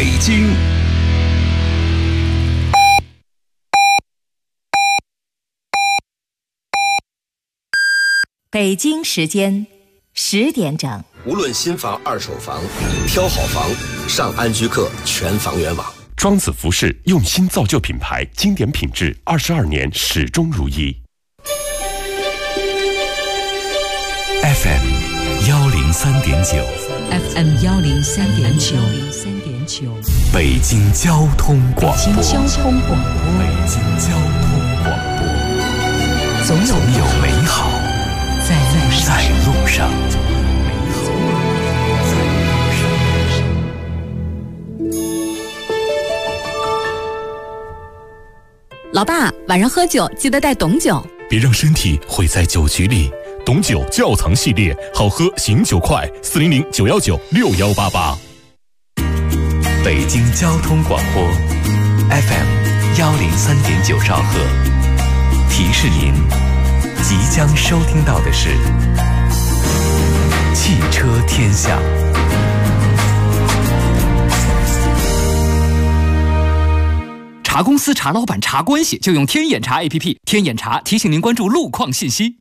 北京。 北京时间10点整。 无论新房、二手房，挑好房，上安居客全房源网。 庄子服饰用心造就品牌，经典品质，22年始终如一。 FM 103.9 FM 103.9 北京交通广播。 北京交通广播。 北京交通广播。总有美好在路上。 老爸，晚上喝酒记得带董酒， 别让身体毁在酒局里。董酒窖藏系列，好喝醒酒快，400-919-6188。 北京交通广播 FM 103.9兆赫，提示您即将收听到的是汽车天下。 查公司、查老板、查关系，就用天眼查 APP。天眼查提醒您关注路况信息。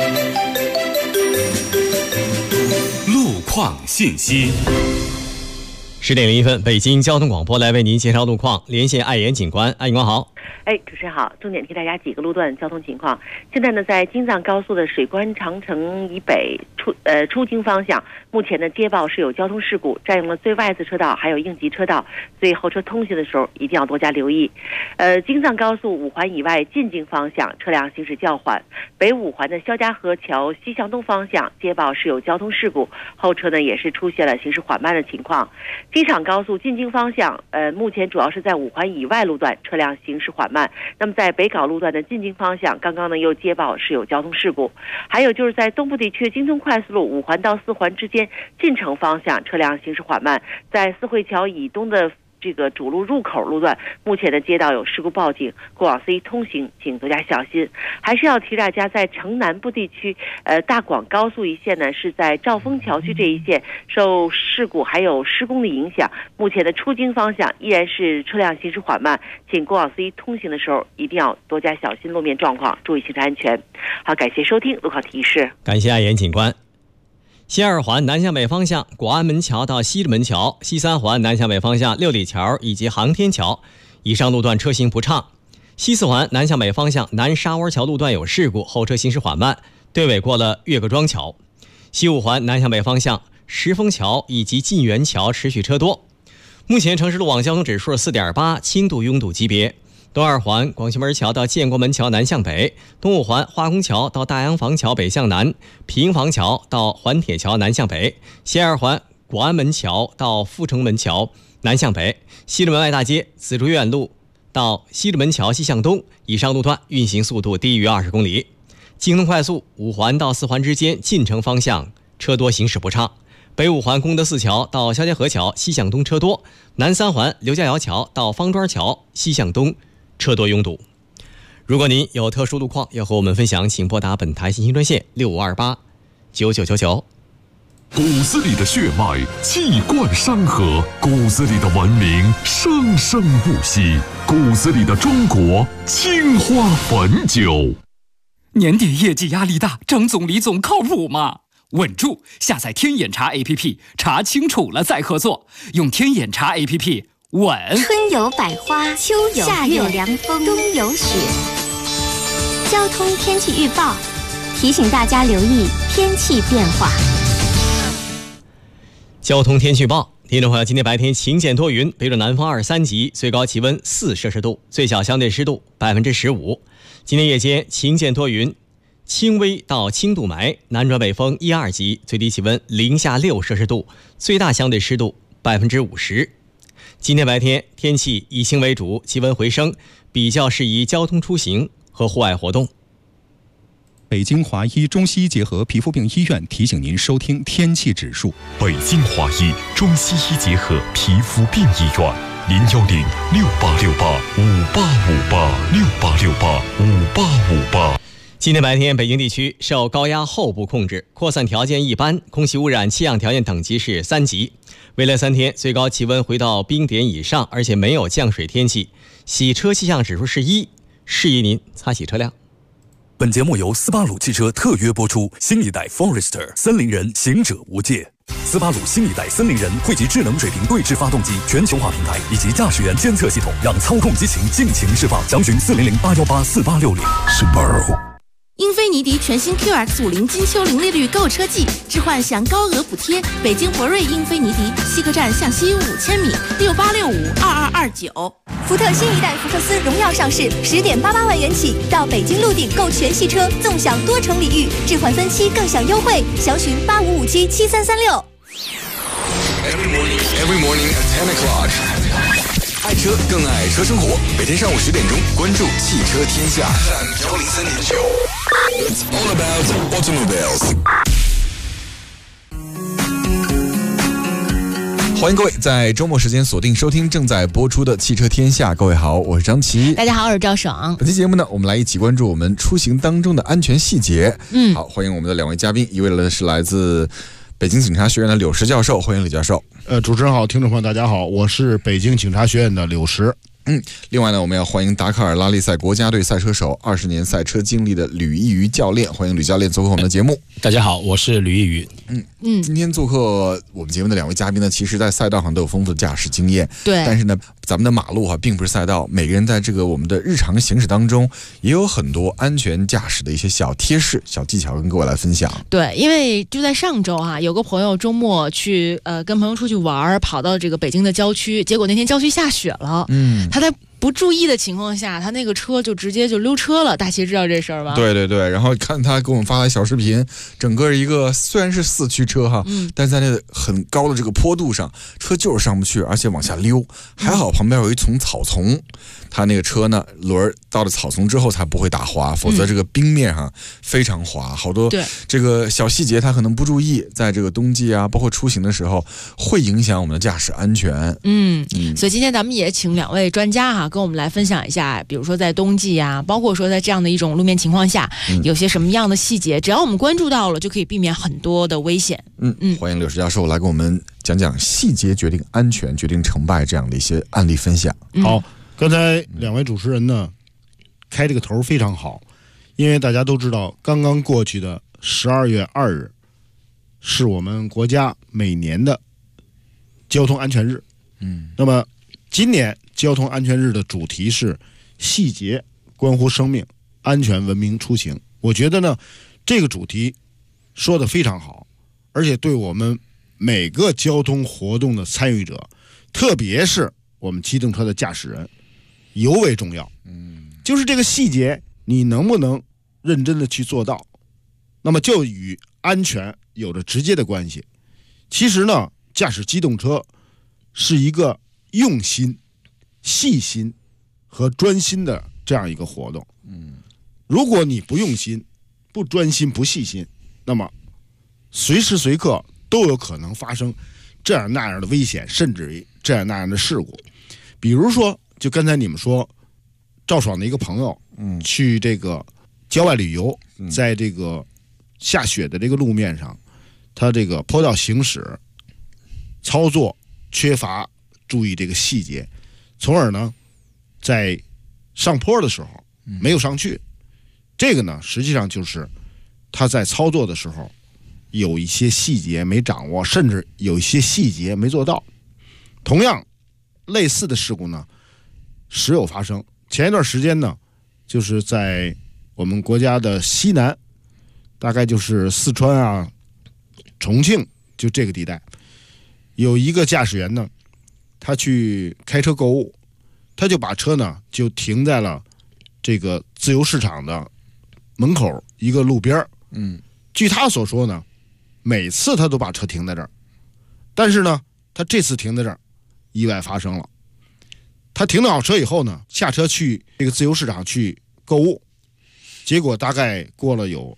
路况信息。 10点01分，北京交通广播来为您介绍路况，连线爱言警官。爱警官好。 主持人好，重点替大家几个路段交通情况。现在呢，在京藏高速的水关长城以北出京方向，目前呢接报是有交通事故，占用了最外侧车道还有应急车道，所以后车通行的时候一定要多加留意。京藏高速5环以外进京方向车辆行驶较缓，北5环的肖家河桥西向东方向接报是有交通事故，后车呢也是出现了行驶缓慢的情况。机场高速进京方向，目前主要是在5环以外路段车辆行驶缓慢。那么在北港路段的进京方向，刚刚呢又接报是有交通事故。还有就是在东部地区京通快速路5环到4环之间进城方向车辆行驶缓慢，在四惠桥以东的这个主路入口路段，目前的街道有事故报警，过往司机通行请多加小心。还是要提大家，在城南部地区，大广高速一线呢是在兆丰桥区这一线受事故还有施工的影响，目前的出京方向依然是车辆行驶缓慢，请过往司机通行的时候一定要多加小心路面状况，注意行车安全。好，感谢收听路况提示。 感谢爱言警官。西2环南向北方向广安门桥到西直门桥，西3环南向北方向六里桥以及航天桥以上路段车行不畅。西4环南向北方向南沙窝桥路段有事故，后车行驶缓慢，队尾过了岳各庄桥。西5环南向北方向石峰桥以及晋源桥持续车多。目前城市路网交通指数 4.8， 轻度拥堵级别。东2环广渠门桥到建国门桥南向北，东5环化工桥到大洋房桥北向南，平房桥到环铁桥南向北，西2环广安门桥到阜成门桥南向北，西直门外大街紫竹院路到西直门桥西向东，以上路段运行速度低于20公里。京通快速5环到4环之间进城方向车多行驶不畅，北5环功德寺桥到肖家河桥西向东车多，南3环刘家窑桥到方庄桥西向东车多拥堵。如果您有特殊路况要和我们分享，请拨打本台信息专线6528-9999。 骨子里的血脉气贯山河，骨子里的文明生生不息，骨子里的中国青花汾酒。 年底业绩压力大，张总李总靠谱吗？稳住，下载天眼查 APP， 查清楚了再合作，用天眼查 APP稳。 春有百花，秋有夏有凉风，冬有雪。交通天气预报提醒大家留意天气变化。 交通天气预报，听众朋友，今天白天晴间多云，北转南风2-3级，最高气温4摄氏度，最小相对湿度15%。今天夜间晴间多云，轻微到轻度霾，南转北风1-2级，最低气温零下6摄氏度，最大相对湿度50%。今天白天天气以晴为主，气温回升，比较适宜交通出行和户外活动。 北京华医中西医结合皮肤病医院提醒您收听天气指数。 北京华医中西医结合皮肤病医院，010-6868-5858，6868-5858。 今天白天，北京地区受高压后部控制，扩散条件一般，空气污染气象条件等级是3级。未来3天，最高气温回到冰点以上，而且没有降水天气。洗车气象指数是1，适宜您擦洗车辆。 本节目由斯巴鲁汽车特约播出，新一代 Forester 森林人，行者无界。斯巴鲁新一代森林人汇集智能水平对置发动机、全球化平台以及驾驶员监测系统，让操控激情尽情释放。详询400-818-4860。Subaru。 英菲尼迪全新 QX50 金秋零利率购车季，置换享高额补贴。北京博瑞英菲尼迪西客站向西5000米，68652229。 福特新一代福克斯荣耀上市，10.88万元起，到北京陆鼎购全系车，纵享多重礼遇，置换分期更享优惠，详询85577336。 Every morning at 10 o'clock。爱车更爱车生活，每天上午10点钟，关注汽车天下。103.9 It's all about automobiles。欢迎各位在周末时间锁定收听正在播出的汽车天下。各位好，我是张琪。 大家好，我是赵爽。 本期节目呢，我们来一起关注我们出行当中的安全细节。好，欢迎我们的2位嘉宾，一位呢是来自北京警察学院的柳石教授，欢迎柳教授。 主持人好，听众朋友大家好，我是北京警察学院的柳石。 另外呢，我们要欢迎达喀尔拉力赛国家队赛车手，20年赛车经历的吕一瑜教练，欢迎吕教练做客我们的节目。 大家好，我是吕一瑜。 今天做客我们节目的2位嘉宾呢，其实在赛道上都有丰富的驾驶经验。 对， 但是呢，咱们的马路并不是赛道，每个人在这个我们的日常行驶当中，也有很多安全驾驶的一些小贴士、小技巧跟各位来分享。 对，因为就在上周有个朋友周末去跟朋友出去玩，跑到这个北京的郊区，结果那天郊区下雪了。他在不注意的情况下，他那个车就直接就溜车了。大齐知道这事儿吧？ 对对对，然后看他给我们发来小视频，整个一个虽然是4驱车但在那个很高的这个坡度上，车就是上不去，而且往下溜。还好旁边有一丛草丛，他那个车呢轮到了草丛之后才不会打滑，否则这个冰面非常滑，好多这个小细节他可能不注意，在这个冬季包括出行的时候会影响我们的驾驶安全。 所以今天咱们也请2位专家跟我们来分享一下，比如说在冬季包括说在这样的一种路面情况下，有些什么样的细节，只要我们关注到了，就可以避免很多的危险。 欢迎柳石教授来跟我们讲讲细节决定安全、决定成败这样的一些案例分享。 好，刚才2位主持人呢开这个头非常好，因为大家都知道，刚刚过去的12月2日是我们国家每年的交通安全日。那么今年交通安全日的主题是细节关乎生命，安全文明出行。我觉得呢，这个主题说得非常好，而且对我们每个交通活动的参与者，特别是我们机动车的驾驶人尤为重要。就是这个细节你能不能认真的去做到，那么就与安全有着直接的关系。其实呢，驾驶机动车是一个用心、细心和专心的这样一个活动。如果你不用心、不专心、不细心，那么随时随刻都有可能发生这样那样的危险，甚至于这样那样的事故。比如说，就刚才你们说赵爽的一个朋友去这个郊外旅游，在这个下雪的这个路面上，他这个坡道行驶操作缺乏注意这个细节，从而呢在上坡的时候没有上去。这个呢实际上就是他在操作的时候有一些细节没掌握，甚至有一些细节没做到。同样类似的事故呢时有发生。前一段时间呢，就是在我们国家的西南，大概就是四川重庆就这个地带，有一个驾驶员呢，他去开车购物，他就把车呢就停在了这个自由市场的门口一个路边。据他所说呢，每次他都把车停在这儿，但是呢他这次停在这儿意外发生了。他停好车以后呢，下车去这个自由市场去购物，结果大概过了有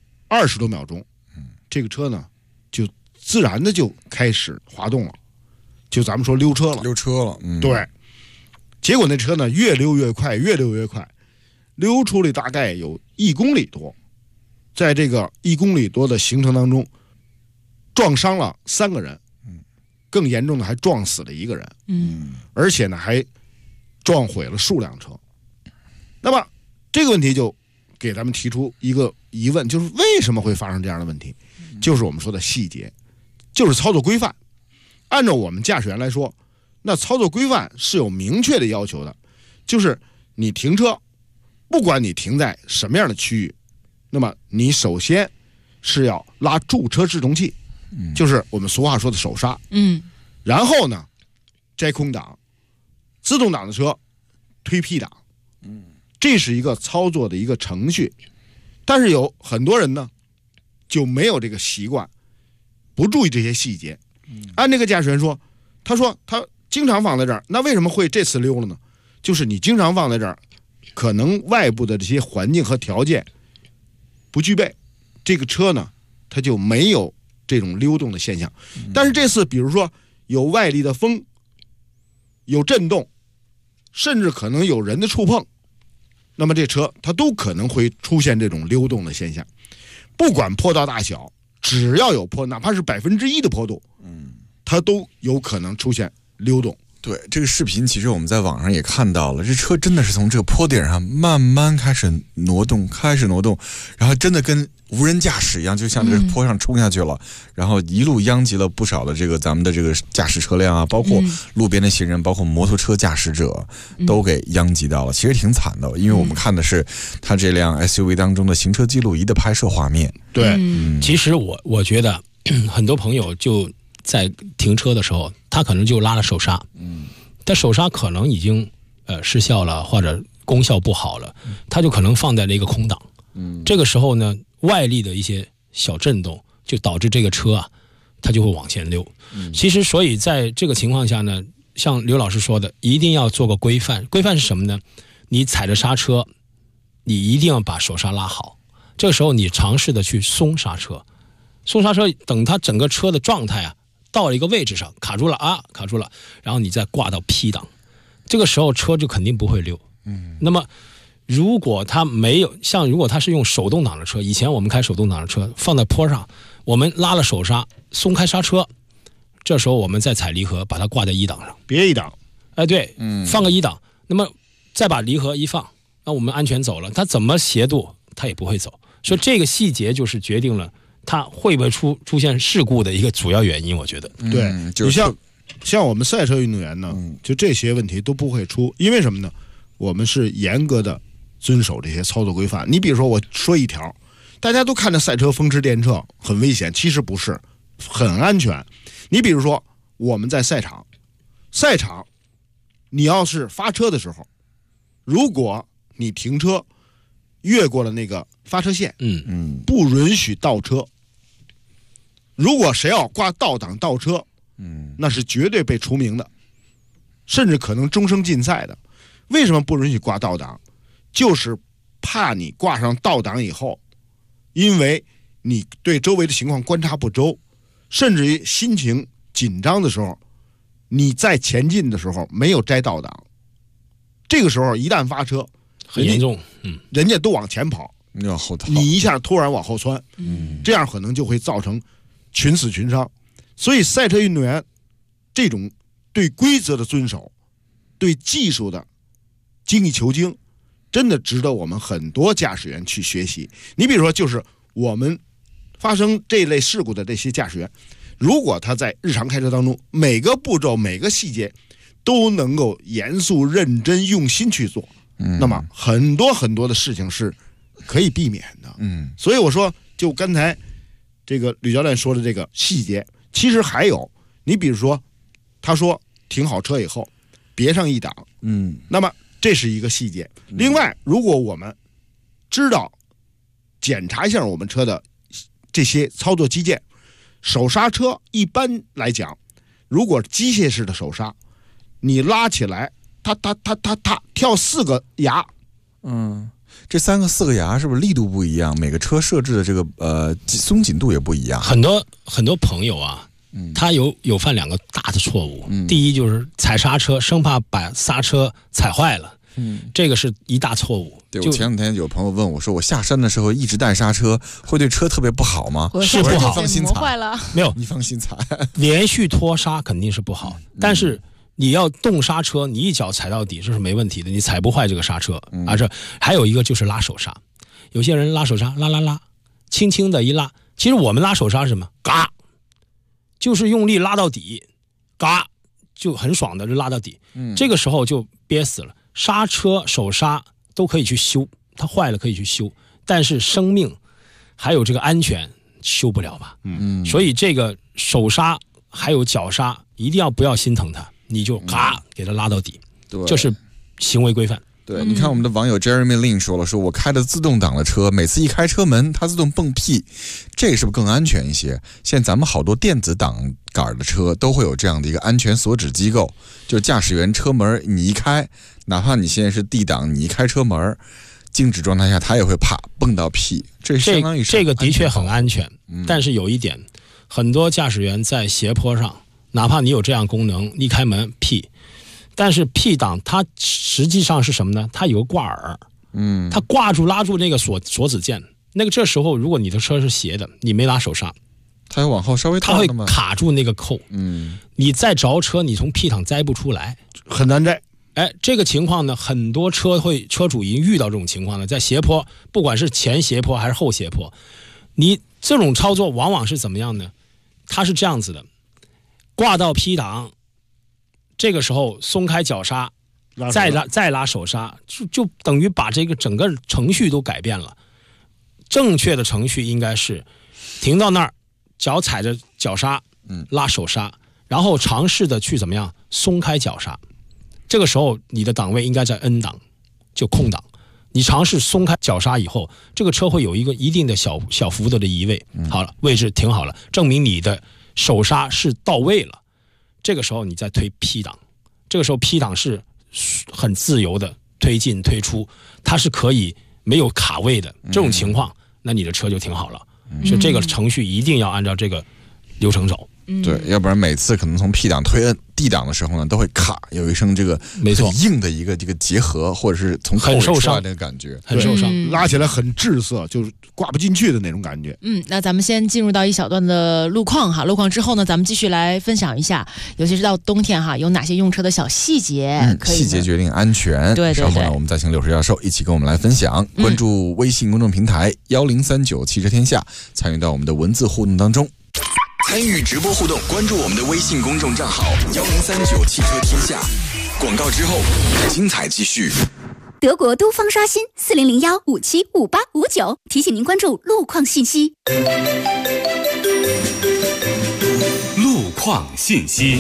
20多秒钟，这个车呢就自然的就开始滑动了，就咱们说溜车了。对，结果那车呢越溜越快，越溜越快，溜出了大概有 1公里多，在这个1公里多的行程当中，撞伤了3个人，更严重的还撞死了1个人，而且呢还撞毁了数辆车。那么这个问题就给咱们提出一个疑问，就是为什么会发生这样的问题？就是我们说的细节，就是操作规范。按照我们驾驶员来说，那操作规范是有明确的要求的，就是你停车，不管你停在什么样的区域，那么你首先是要拉驻车制动器，就是我们俗话说的手刹，然后呢摘空挡，自动挡的车推 P 档，这是一个操作的一个程序。但是有很多人呢就没有这个习惯，不注意这些细节。按这个驾驶员说，他说他经常放在这儿，那为什么会这次溜了呢？就是你经常放在这儿，可能外部的这些环境和条件不具备，这个车呢它就没有这种溜动的现象。但是这次比如说有外力的风，有震动，甚至可能有人的触碰，那么这车它都可能会出现这种溜动的现象。不管坡道大小，只要有坡，哪怕是1%的坡度，它都有可能出现溜动。 对，这个视频其实我们在网上也看到了，这车真的是从这个坡顶上慢慢开始挪动，然后真的跟无人驾驶一样，就向这个坡上冲下去了，然后一路殃及了不少的这个咱们的这个驾驶车辆啊，包括路边的行人，包括摩托车驾驶者都给殃及到了，其实挺惨的，因为我们看的是他这辆 SUV 当中的行车记录仪的拍摄画面。 对， 其实我觉得很多朋友就在停车的时候，他可能就拉了手刹，但手刹可能已经失效了，或者功效不好了，他就可能放在了一个空档，这个时候呢，外力的一些小震动就导致这个车啊，它就会往前溜。其实，所以在这个情况下呢，像刘老师说的，一定要做个规范。规范是什么呢？你踩着刹车，你一定要把手刹拉好。这个时候你尝试的去松刹车，等它整个车的状态啊到了一个位置上卡住了，然后你再挂到 P 档，这个时候车就肯定不会溜。那么如果它没有如果它是用手动挡的车，以前我们开手动挡的车放在坡上，我们拉了手刹，松开刹车，这时候我们再踩离合，把它挂在1档上， 别1档， 对，放个1档，那么再把离合一放，那我们安全走了，它怎么斜度它也不会走。所以这个细节就是决定了它会不会出现事故的一个主要原因，我觉得。 对，你像我们赛车运动员呢，就这些问题都不会出，因为什么呢？我们是严格的遵守这些操作规范。你比如说，我说一条，大家都看着赛车风驰电掣很危险，其实不是，很安全。你比如说，我们在赛场，你要是发车的时候，如果你停车越过了那个发车线，不允许倒车。如果谁要挂倒档倒车，那是绝对被除名的，甚至可能终生禁赛的。为什么不允许挂倒档？就是怕你挂上倒档以后，因为你对周围的情况观察不周，甚至于心情紧张的时候，你在前进的时候没有摘倒档，这个时候一旦发车很严重， 人家都往前跑， 你往后逃， 你一下突然往后窜，这样可能就会造成群死群伤。所以赛车运动员这种对规则的遵守，对技术的精益求精，真的值得我们很多驾驶员去学习。你比如说，就是我们发生这类事故的这些驾驶员，如果他在日常开车当中每个步骤每个细节都能够严肃认真用心去做，那么很多很多的事情是可以避免的。所以我说，就刚才这个吕教练说的这个细节，其实还有，你比如说，他说停好车以后别上1档，那么这是一个细节。另外，如果我们知道检查一下我们车的这些操作机件，手刹车一般来讲，如果机械式的手刹，你拉起来，它跳4个牙， 这4个牙是不是力度不一样？每个车设置的这个松紧度也不一样。 很多朋友啊，他有犯2个大的错误。第一就是踩刹车，生怕把刹车踩坏了，这个是一大错误。 对，我前两天有朋友问我说，我下山的时候一直带刹车，会对车特别不好吗？ 是不好， 放心踩， 坏了。 没有， 你放心踩。 连续拖刹肯定是不好，但是你要动刹车，你一脚踩到底这是没问题的，你踩不坏这个刹车。而且还有一个就是拉手刹，有些人拉手刹拉，轻轻的一拉，其实我们拉手刹是什么？嘎，就是用力拉到底，嘎就很爽的就拉到底。这个时候就憋死了。刹车手刹都可以去修，它坏了可以去修，但是生命还有这个安全修不了吧？所以这个手刹还有脚刹一定不要心疼它，你就嘎给它拉到底，这是行为规范。 对，你看我们的网友 Jeremy Lin 说了，说我开的自动挡的车，每次一开车门它自动蹦屁，这个是不是更安全一些？现在咱们好多电子挡杆的车都会有这样的一个安全锁止机构，就是驾驶员车门你一开，哪怕你现在是 D 档，你一开车门静止状态下它也会啪蹦到屁，这相当于这个的确很安全。但是有一点，很多驾驶员在斜坡上，哪怕你有这样功能，一开门屁，但是 P 档它实际上是什么呢？它有个挂耳，它挂住拉住那个锁止键，那个这时候如果你的车是斜的，你没拉手刹， 它会往后稍微它会卡住那个扣，你再着车，你从 P 档摘不出来， 很难摘。 这个情况呢，很多车主已经遇到这种情况了，在斜坡，不管是前斜坡还是后斜坡，你这种操作往往是怎么样呢？它是这样子的，挂到 P 档。这个时候松开脚刹，再拉手刹，就等于把这个整个程序都改变了。正确的程序应该是停到那儿，脚踩着脚刹，拉手刹，然后尝试的去怎么样松开脚刹。这个时候你的档位应该在 N 档，就空档。你尝试松开脚刹以后，这个车会有一个一定的小幅度的移位。好了，位置停好了，证明你的手刹是到位了。这个时候你再推 P 档，这个时候 P 档是很自由的推进推出，它是可以没有卡位的。这种情况，那你的车就停好了。所以这个程序一定要按照这个流程走。 对，要不然每次可能从 P 档推 D 档的时候呢，都会卡有一声这个没错很硬的一个这个结合，或者是从很受伤那个感觉， 很受伤， 拉起来很滞涩，就是挂不进去的那种感觉。 那咱们先进入到一小段的路况哈，路况之后呢，咱们继续来分享一下，尤其是到冬天哈，有哪些用车的小细节， 细节决定安全。 对。 稍后呢，我们再请柳石教授一起跟我们来分享。关注微信公众平台1039汽车天下，参与到我们的文字互动当中。 参与直播互动，关注我们的微信公众账号1039汽车天下。广告之后，精彩继续。 德国都方刷新4001575859，提醒您关注路况信息。 路况信息。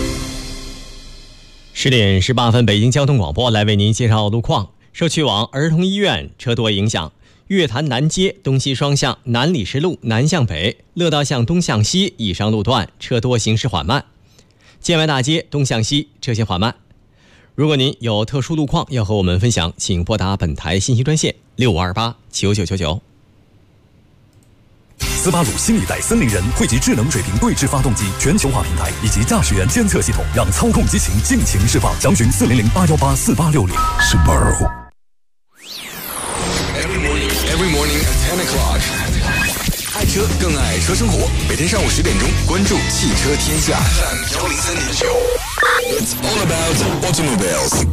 10点18分，北京交通广播来为您介绍路况。受去往儿童医院车多影响，月坛南街东西双向南礼士路南向北、乐道巷东向西以上路段车多，行驶缓慢。建外大街东向西车行缓慢。如果您有特殊路况要和我们分享，请拨打本台信息专线65289999。 斯巴鲁新一代森林人汇集智能水平对置发动机、全球化平台以及驾驶员监测系统，让操控激情尽情释放。详询400-818-4860。Subaru。 Every morning at 10 o'clock。爱车更爱车生活，每天上午10点钟，关注汽车天下103.9。It's all about automobiles。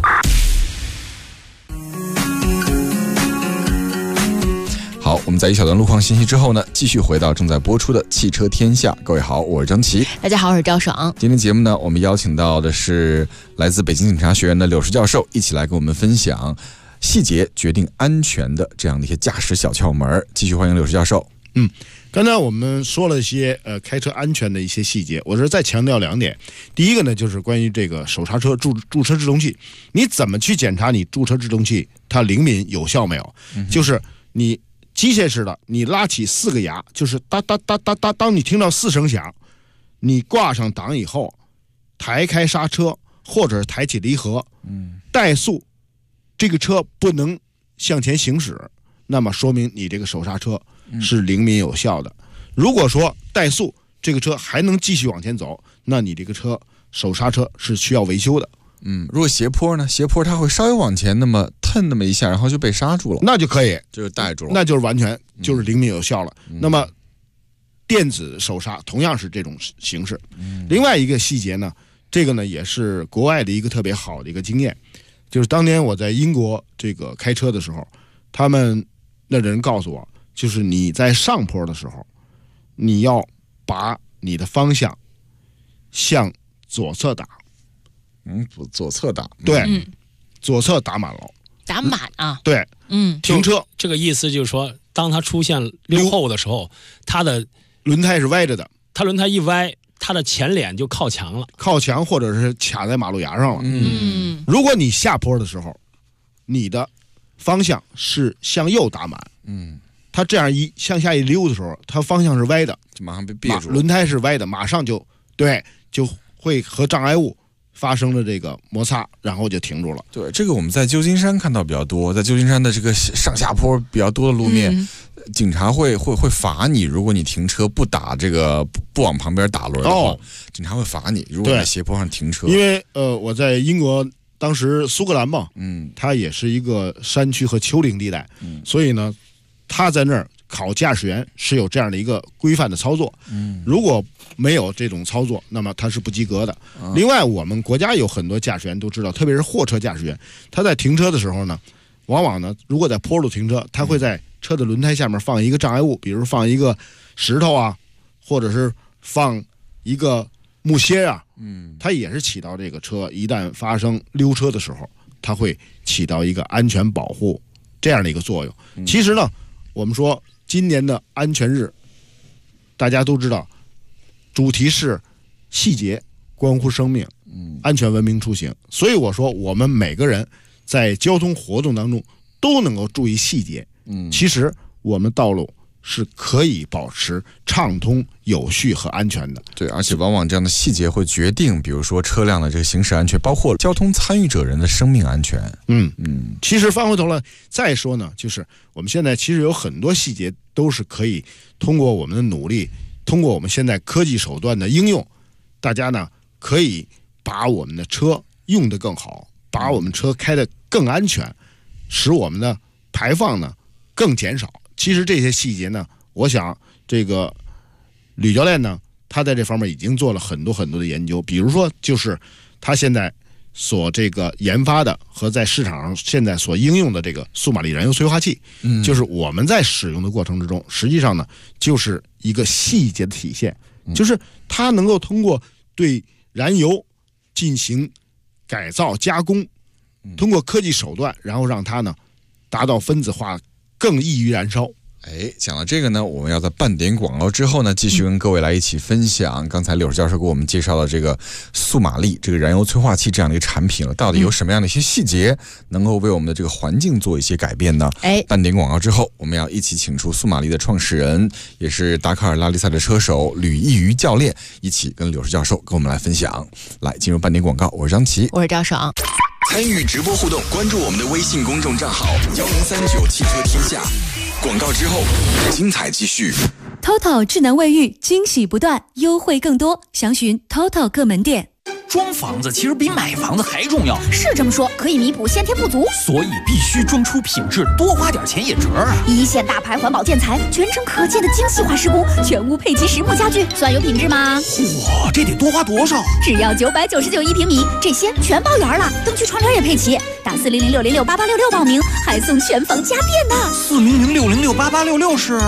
好，我们在一小段路况信息之后呢，继续回到正在播出的汽车天下。各位好，我是张琪。 大家好，我是赵爽。 今天节目呢，我们邀请到的是来自北京警察学院的柳石教授，一起来跟我们分享细节决定安全的这样的一些驾驶小窍门。继续欢迎柳石教授。 刚才我们说了一些开车安全的一些细节，我是再强调2点。第一个呢，就是关于这个手刹车驻车制动器，你怎么去检查你驻车制动器它灵敏有效没有？就是你机械式的，你拉起4个牙，就是哒哒哒哒哒，当你听到4声响，你挂上档以后，抬开刹车或者抬起离合，怠速，这个车不能向前行驶，那么说明你这个手刹车是灵敏有效的。如果说怠速，这个车还能继续往前走，那你这个车手刹车是需要维修的。 如果斜坡呢？斜坡它会稍微往前那么碰那么一下，然后就被刹住了， 那就可以， 就是带住了， 那就是完全就是灵敏有效了。那么电子手刹同样是这种形式。另外一个细节呢，这个呢也是国外的一个特别好的一个经验，就是当年我在英国这个开车的时候，他们那人告诉我，就是你在上坡的时候，你要把你的方向向左侧打。 左侧打， 对，左侧打满了， 打满啊， 对，停车， 这个意思就是说，当它出现溜后的时候，它的轮胎是歪着的， 它轮胎一歪，它的前脸就靠墙了， 靠墙或者是卡在马路牙上了。如果你下坡的时候，你的方向是向右打满，它这样向下一溜的时候，它方向是歪的， 就马上被别住了， 轮胎是歪的，马上就会和障碍物发生了这个摩擦，然后就停住了。 对，这个我们在旧金山看到比较多，在旧金山的这个上下坡比较多的路面，警察会罚你，如果你停车不打这个不往旁边打轮的话，警察会罚你。如果在斜坡上停车， 因为我在英国当时苏格兰嘛，它也是一个山区和丘陵地带，所以呢，他在那儿考驾驶员是有这样的一个规范的操作，如果没有这种操作，那么他是不及格的。另外，我们国家有很多驾驶员都知道，特别是货车驾驶员，他在停车的时候呢，往往呢，如果在坡路停车，他会在车的轮胎下面放一个障碍物，比如放一个石头啊，或者是放一个木楔啊，它也是起到这个车一旦发生溜车的时候，它会起到一个安全保护这样的一个作用。其实呢，我们说今年的安全日，大家都知道，主题是细节关乎生命，安全文明出行。所以我说，我们每个人在交通活动当中都能够注意细节。其实我们道路是可以保持畅通、有序和安全的。 对，而且往往这样的细节会决定，比如说车辆的这个行驶安全，包括交通参与者人的生命安全。 其实翻回头来再说呢，就是我们现在其实有很多细节都是可以通过我们的努力，通过我们现在科技手段的应用，大家呢可以把我们的车用得更好，把我们车开得更安全，使我们的排放呢更减少。其实这些细节呢，我想这个吕教练呢，他在这方面已经做了很多很多的研究。比如说，就是他现在所这个研发的和在市场上现在所应用的这个苏马力燃油催化器，就是我们在使用的过程之中，实际上呢，就是一个细节的体现，就是它能够通过对燃油进行改造加工，通过科技手段，然后让它呢达到分子化，更易于燃烧。 讲到这个呢，我们要在半点广告之后呢，继续跟各位来一起分享刚才柳教授给我们介绍的这个苏马力这个燃油催化器这样的一个产品了，到底有什么样的一些细节能够为我们的这个环境做一些改变呢？半点广告之后，我们要一起请出苏马力的创始人，也是达喀尔拉力赛的车手吕义瑜教练，一起跟柳教授跟我们来分享。来，进入半点广告，我是张琪， 我是赵爽。 参与直播互动，关注我们的微信公众账号1039汽车天下。广告之后，精彩继续。 TOTO 智能卫浴，惊喜不断，优惠更多，详询 TOTO 各门店。 装房子其实比买房子还重要， 是这么说，可以弥补先天不足， 所以必须装出品质，多花点钱也值啊！ 一线大牌环保建材，全程可见的精细化施工，全屋配齐实木家具，算有品质吗？ 哇，这得多花多少？ 只要9991平米，这些全包圆了，灯具窗帘也配齐，打400-606-8866报名，还送全房家电呢。 400-606-8866是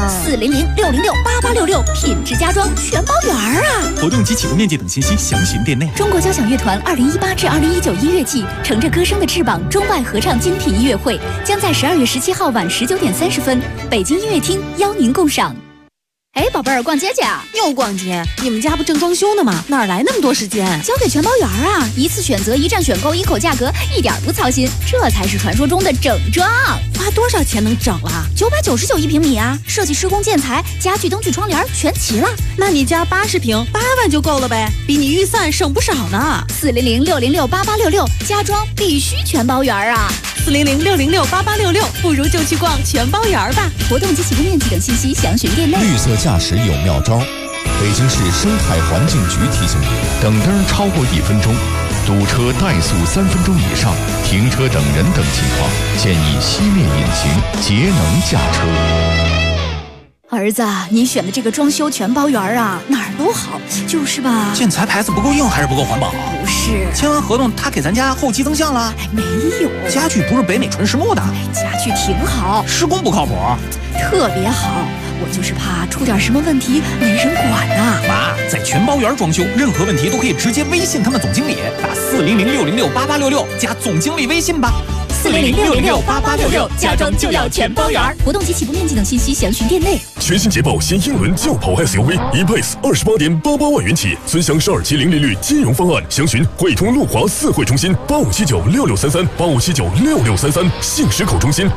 400-606-8866，品质家装全包圆啊！ 活动及起步面积等信息详询店内。 中国交响乐团2018至2019音乐季，乘着歌声的翅膀，中外合唱精品音乐会将在12月17号晚19点30分，北京音乐厅邀您共赏。 哎，宝贝儿，逛街去啊？ 又逛街？你们家不正装修呢吗？哪来那么多时间？ 交给全包圆啊！一次选择，一站选购，一口价格，一点不操心，这才是传说中的整装。 花多少钱能整了 ？999一平米啊！设计、施工、建材、家具、灯具、窗帘全齐了。 那你家80平，8万就够了呗，比你预算省不少呢。 400-606-8866，家装必须全包圆啊 ！400-606-8866，不如就去逛全包圆吧。 活动及起步面积等信息详询店内。 绿色驾驶有妙招，北京市生态环境局提醒您：等灯超过1分钟， 堵车怠速3分钟以上、停车等人等情况，建议熄灭引擎，节能驾车。 儿子，你选的这个装修全包园啊，哪儿都好，就是吧？ 建材牌子不够硬还是不够环保？ 不是， 签完合同他给咱家后期增项了？ 没有， 家具不是北美纯实木的。 家具挺好， 施工不靠谱， 特别好。我就是怕出点什么问题没人管呐。 妈，在全包园装修，任何问题都可以直接微信他们总经理，打400-606-8866加总经理微信吧。 400-606-8866，家装就要全包园。活动及起步面积等信息详询店内。 全新捷豹新英伦轿跑 SUV E-Pace 28.88万元起，尊享12期零利率金融方案，详询汇通路华4汇中心85796633，85796633，信实口中心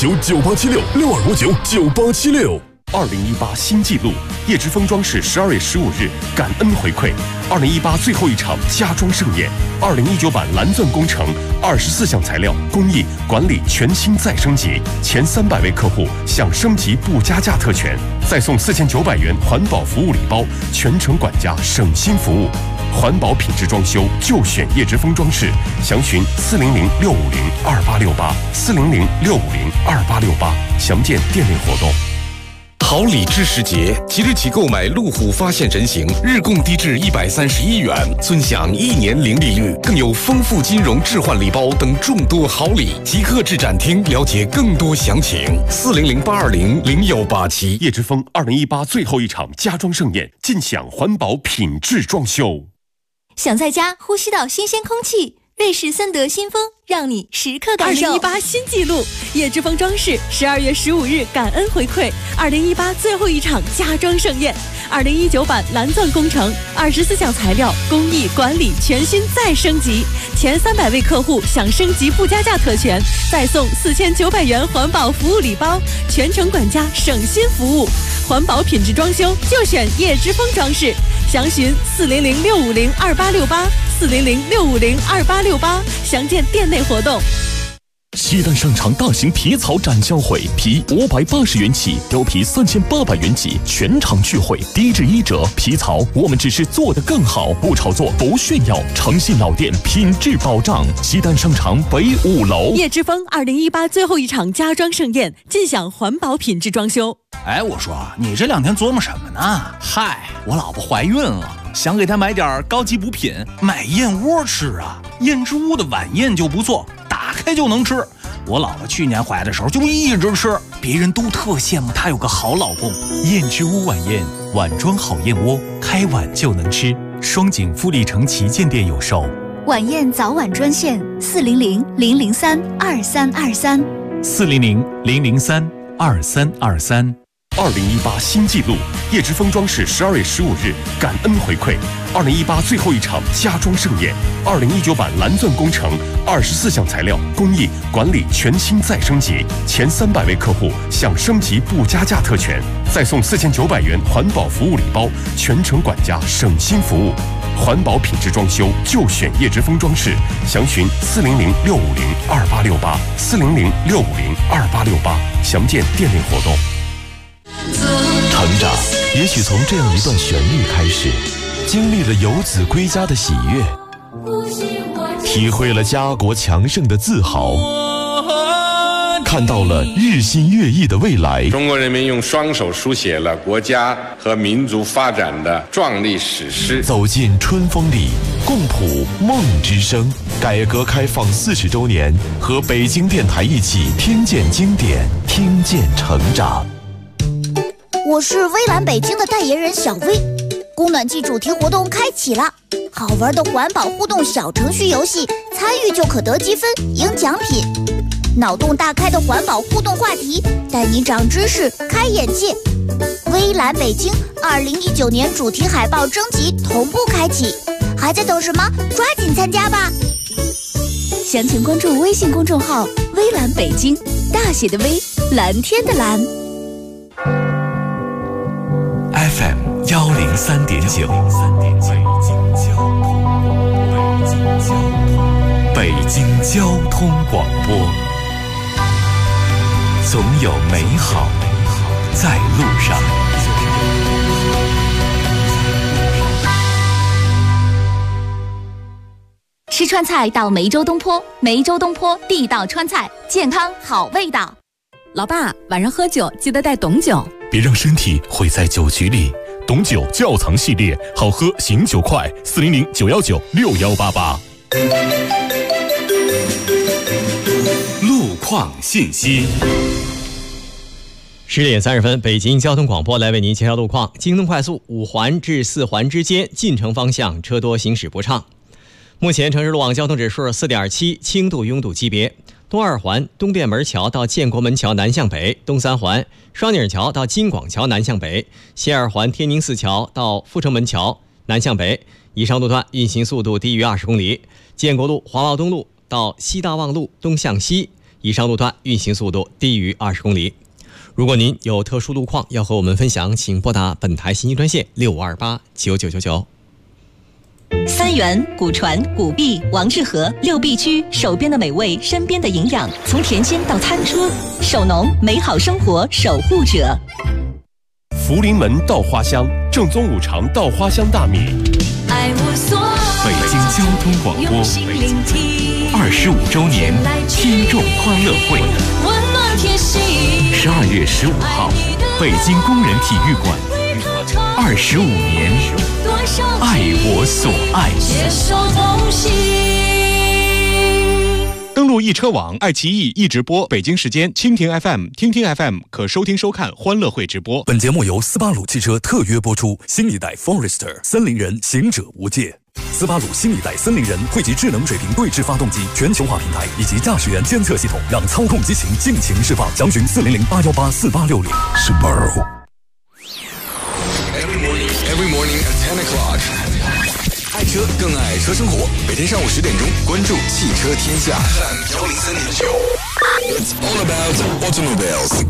62599876，62599876。 2018新纪录，叶之峰装饰12月15日感恩回馈，2018最后一场家装盛宴，2019版蓝钻工程24项材料工艺管理全新再升级，前300位客户享升级不加价特权，再送4900元环保服务礼包，全程管家省心服务，环保品质装修就选叶之峰装饰，详询400-650-2868，400-650-2868，详见店内活动。 好礼之时节，即日起购买路虎发现人形，日供低至131元，尊享1年零利率，更有丰富金融置换礼包等众多好礼。即刻至展厅了解更多详情。400-820-0187。 叶之峰2018最后一场家装盛宴，尽享环保品质装修。 想在家呼吸到新鲜空气，瑞士森德新风让你时刻感受。 2018新纪录，叶之峰装饰12月15日感恩回馈，2018最后一场家装盛宴，2019版蓝钻工程24项材料工艺管理全新再升级，前300位客户享升级不加价特权，再送4900元环保服务礼包，全程管家省心服务，环保品质装修就选叶之峰装饰，详询400-650-2868，400-650-2868，详见店内活动。 西单商场大型皮草展销会，皮580元起，貂皮3800元起，全场聚会，低至1折。皮草我们只是做得更好，不炒作，不炫耀，诚信老店，品质保障。西单商场北5楼。 叶之峰2018最后一场家装盛宴，尽享环保品质装修。 哎，我说你这2天琢磨什么呢？嗨，我老婆怀孕了，想给她买点高级补品，买燕窝吃啊。燕之屋的晚宴就不错，打开就能吃。我老婆去年怀的时候就一直吃，别人都特羡慕她有个好老公。 燕之屋晚宴，碗装好燕窝，开碗就能吃。双井富力城旗舰店有售。 晚宴早晚专线400-003-2323。 400-003-2323。 2018新纪录，叶之峰装饰12月15日感恩回馈，2018最后一场家装盛宴，2019版蓝钻工程24项材料工艺管理全新再升级，前300位客户享升级不加价特权，再送4900元环保服务礼包，全程管家省心服务，环保品质装修就选叶之峰装饰，详询400-650-2868，400-650-2868，详见店内活动。 成长也许从这样一段旋律开始，经历了游子归家的喜悦，体会了家国强盛的自豪，看到了日新月异的未来。 中国人民用双手书写了国家和民族发展的壮丽史诗。 走进春风里，共谱梦之声。改革开放40周年，和北京电台一起听见经典，听见成长。 我是微蓝北京的代言人小薇，供暖季主题活动开启了，好玩的环保互动小程序游戏，参与就可得积分赢奖品，脑洞大开的环保互动话题，带你长知识开眼界。微蓝北京2019年主题海报征集同步开启，还在等什么？抓紧参加吧！ 详情关注微信公众号微蓝北京，大写的微，蓝天的蓝。 FM 103.9，北京交通广播，总有美好在路上。 吃川菜到梅州东坡，梅州东坡地道川菜，健康好味道。 老爸，晚上喝酒记得带董酒， 别让身体毁在酒局里。董酒窖藏系列，好喝醒酒快，400-919-6188。 路况信息。 10点30分，北京交通广播来为您介绍路况。京东快速5环至4环之间进城方向车多，行驶不畅。目前城市路网交通指数4.7，轻度拥堵级别。东2环东便门桥到建国门桥南向北，东3环双井桥到金广桥南向北，西2环天宁寺桥到阜成门桥南向北。以上路段运行速度低于20公里。建国路华贸东路到西大望路东向西，以上路段运行速度低于20公里。如果您有特殊路况要和我们分享，请拨打本台信息专线65289999。 三元、古传、古碧、王致和6必居，手边的美味，身边的营养，从田间到餐桌，手农美好生活守护者。 福临门稻花香，正宗5常稻花香大米。 北京交通广播25周年听众欢乐会，12月15号，北京工人体育馆，25年，爱我所爱。 登录易车网、爱奇艺易直播，北京时间蜻蜓 FM、听听 FM 可收听收看欢乐会直播。 本节目由斯巴鲁汽车特约播出，新一代 Forester 森林人，行者无界。斯巴鲁新一代森林人汇集智能水平对置发动机全球化平台以及驾驶员监测系统，让操控激情尽情释放。详询400-818-4860。Subaru。 Every morning at 10 o'clock。爱车更爱车生活，每天上午10点钟，关注汽车天下。It's all about automobiles。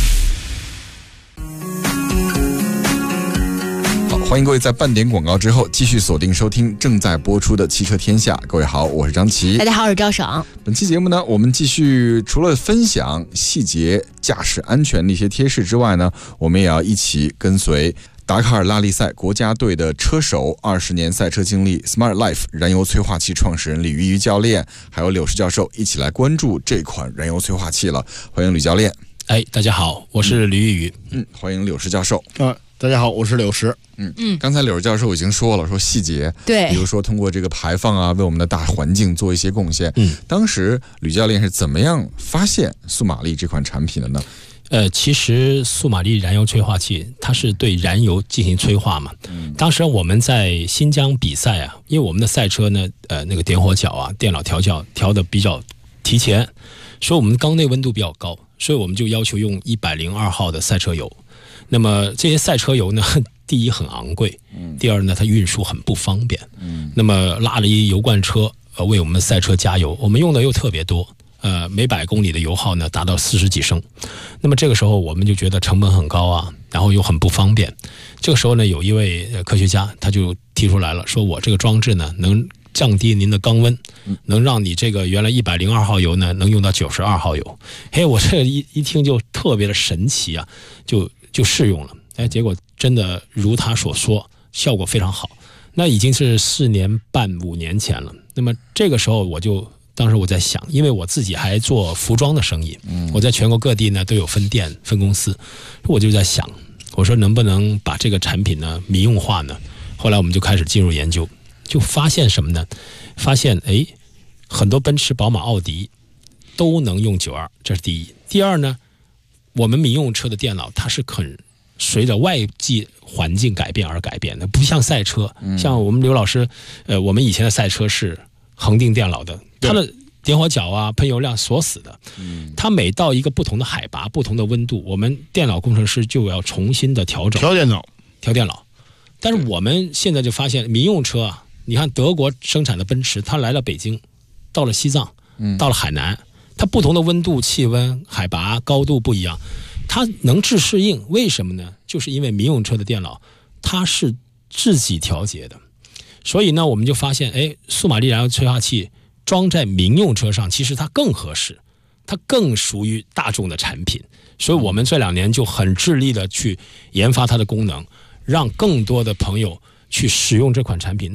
欢迎各位在半点广告之后继续锁定收听正在播出的汽车天下。各位好，我是张琪。 大家好，我是赵爽。 本期节目呢，我们继续除了分享细节驾驶安全的一些贴士之外呢，我们也要一起跟随达喀尔拉力赛国家队的车手，20年赛车经历 Smart Life 燃油催化器创始人李玉瑜教练，还有柳石教授一起来关注这款燃油催化器了。欢迎吕教练。 大家好，我是李玉瑜。 欢迎柳石教授。 大家好，我是柳石。 刚才柳石教授已经说了，说细节， 对， 比如说通过这个排放啊，为我们的大环境做一些贡献。当时吕教练是怎么样发现速马力这款产品的呢？ 其实速马力燃油催化器它是对燃油进行催化嘛。当时我们在新疆比赛啊，因为我们的赛车呢，那个点火角啊，电脑调教调的比较提前，所以我们缸内温度比较高，所以我们就要求用102号的赛车油。那么这些赛车油呢，第一很昂贵，第二呢它运输很不方便。那么拉了一油罐车为我们赛车加油，我们用的又特别多，每100公里的油耗呢达到40几升。那么这个时候我们就觉得成本很高啊，然后又很不方便。这个时候呢，有一位科学家他就提出来了，说我这个装置呢能降低您的缸温，能让你这个原来102号油呢能用到92号油。我这一听就特别的神奇啊，就试用了。结果真的如他所说，效果非常好。那已经是4年半5年前了。那么这个时候当时我在想，因为我自己还做服装的生意，我在全国各地呢都有分店分公司，我就在想，我说能不能把这个产品呢民用化呢？后来我们就开始进入研究，就发现什么呢？发现很多奔驰、宝马、奥迪都能用92，这是第一。第二呢，我们民用车的电脑它是很随着外界环境改变而改变的，不像赛车，像我们刘老师，我们以前的赛车是恒定电脑的，它的点火角啊、喷油量锁死的，它每到一个不同的海拔、不同的温度，我们电脑工程师就要重新的调整调电脑。但是我们现在就发现，民用车啊，你看德国生产的奔驰，它来了北京，到了西藏，到了海南，它不同的温度、气温、海拔、高度不一样，它能自适应。为什么呢？就是因为民用车的电脑它是自己调节的。所以呢，我们就发现，速马力燃油催化器装在民用车上，其实它更合适，它更属于大众的产品。所以我们这2年就很致力的去研发它的功能，让更多的朋友去使用这款产品。那么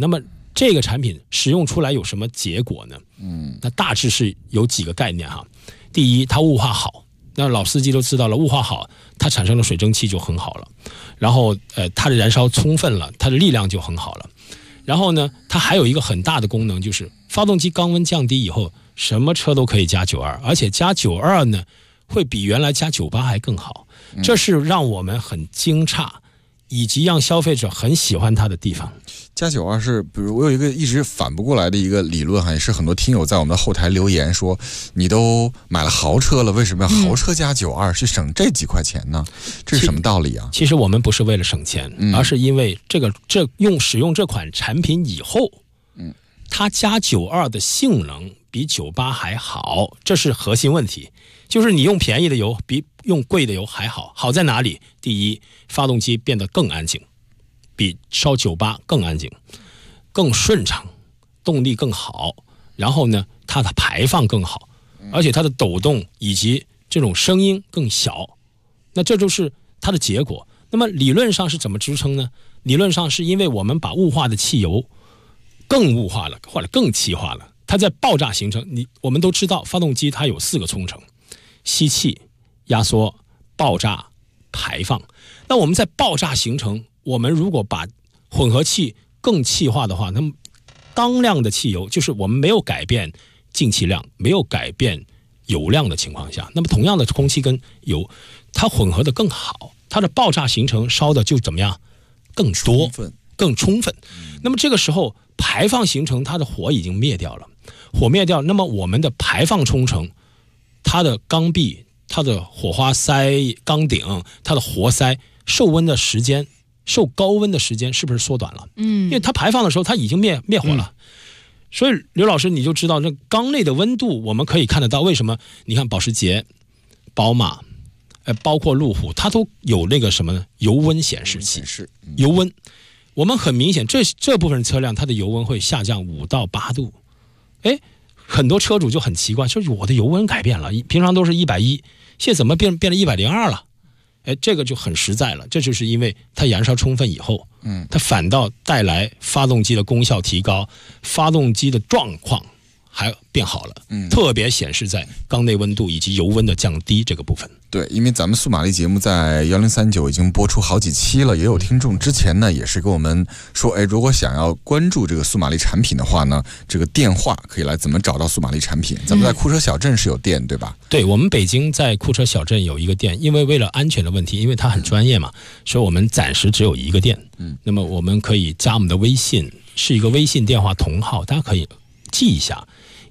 这个产品使用出来有什么结果呢？那大致是有几个概念哈。第一，它雾化好，那老司机都知道了，雾化好，它产生的水蒸气就很好了。然后它的燃烧充分了，它的力量就很好了。然后呢，它还有一个很大的功能，就是发动机缸温降低以后，什么车都可以加92，而且加92呢，会比原来加98还更好。这是让我们很惊诧，以及让消费者很喜欢它的地方。 加92是，比如我有一个一直反不过来的一个理论，也是很多听友在我们的后台留言说，你都买了豪车了，为什么要豪车加92，去省这几块钱呢？这是什么道理啊？ 其实我们不是为了省钱，而是因为使用这款产品以后，它加92的性能比98还好，这是核心问题。就是你用便宜的油比用贵的油还好，好在哪里？第一，发动机变得更安静，比烧98更安静，更顺畅，动力更好。然后呢，它的排放更好，而且它的抖动以及这种声音更小。那这就是它的结果。那么理论上是怎么支撑呢？理论上是因为我们把雾化的汽油更雾化了，或者更气化了。它在爆炸形成，我们都知道，发动机它有4个冲程。吸气、压缩、爆炸、排放。那我们在爆炸形成，我们如果把混合气更气化的话，那么当量的汽油，就是我们没有改变进气量，没有改变油量的情况下，那么同样的空气跟油，它混合的更好，它的爆炸形成烧的就怎么样？更多、更充分。那么这个时候排放形成，它的火已经灭掉了，火灭掉，那么我们的排放冲程。它的缸壁、它的火花塞、缸顶、它的活塞受温的时间、受高温的时间是不是缩短了？因为它排放的时候它已经灭火了。所以刘老师你就知道，这缸内的温度我们可以看得到。为什么？你看保时捷、宝马，包括路虎，它都有那个什么呢？油温显示器。油温，我们很明显，这部分车辆它的油温会下降5到8度。很多车主就很奇怪，就是我的油温改变了，平常都是110，现在怎么变了102了？这个就很实在了，这就是因为它燃烧充分以后，它反倒带来发动机的功效提高，发动机的状况还变好了，特别显示在缸内温度以及油温的降低这个部分。 对，因为咱们速马力节目在1039已经播出好几期了，也有听众之前呢也是跟我们说，如果想要关注这个速马力产品的话呢，这个电话可以来怎么找到速马力产品？咱们在库车小镇是有店，对吧？ 对，我们北京在库车小镇有一个店，因为为了安全的问题，因为它很专业嘛，所以我们暂时只有一个店。那么我们可以加我们的微信，是一个微信电话同号，大家可以记一下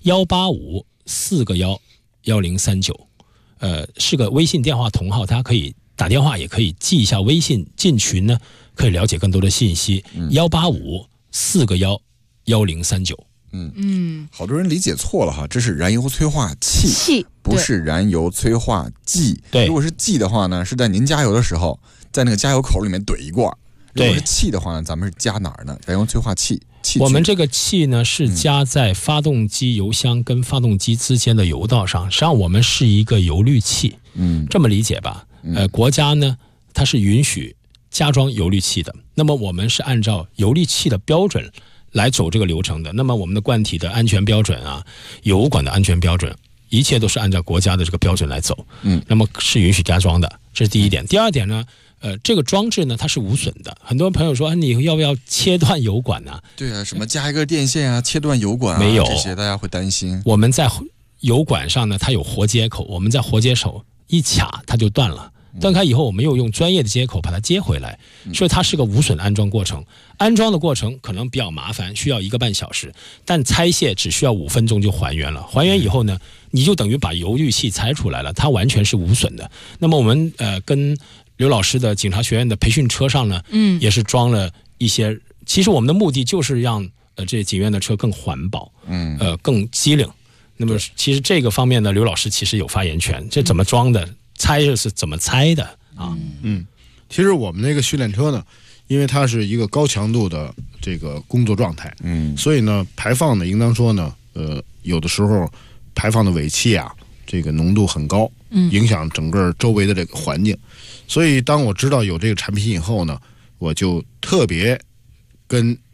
，185-4个1-1039。是个微信电话同号，大家可以打电话，也可以记一下微信，进群呢可以了解更多的信息。185-4个1-1039。 好多人理解错了哈，这是燃油催化器，不是燃油催化剂。 对， 如果是剂的话呢，是在您加油的时候，在那个加油口里面怼一罐。如果是气的话呢，咱们是加哪儿呢？燃油催化器。 我们这个气呢是加在发动机油箱跟发动机之间的油道上，实际上我们是一个油滤器，这么理解吧？国家呢它是允许加装油滤器的，那么我们是按照油滤器的标准来走这个流程的。那么我们的罐体的安全标准啊，油管的安全标准，一切都是按照国家的这个标准来走。那么是允许加装的，这是第一点。第二点呢？这个装置呢，它是无损的。很多朋友说，你要不要切断油管呢？ 对啊，什么加一根电线啊，切断油管啊， 没有这些大家会担心。 我们在油管上呢，它有活接口，我们在活接口一卡它就断了。断开以后，我们又用专业的接口把它接回来，所以它是个无损安装过程。安装的过程可能比较麻烦，需要1个半小时，但拆卸只需要5分钟就还原了。还原以后呢，你就等于把油滤器拆出来了，它完全是无损的。那么我们跟刘老师的警察学院的培训车上呢，也是装了一些。其实我们的目的就是让这警院的车更环保，更机灵。那么其实这个方面呢，刘老师其实有发言权。这怎么装的，拆是怎么拆的啊？ 其实我们那个训练车呢，因为它是一个高强度的这个工作状态，所以呢，排放呢，应当说呢，有的时候排放的尾气啊，这个浓度很高，影响整个周围的这个环境。所以当我知道有这个产品以后呢，我就特别跟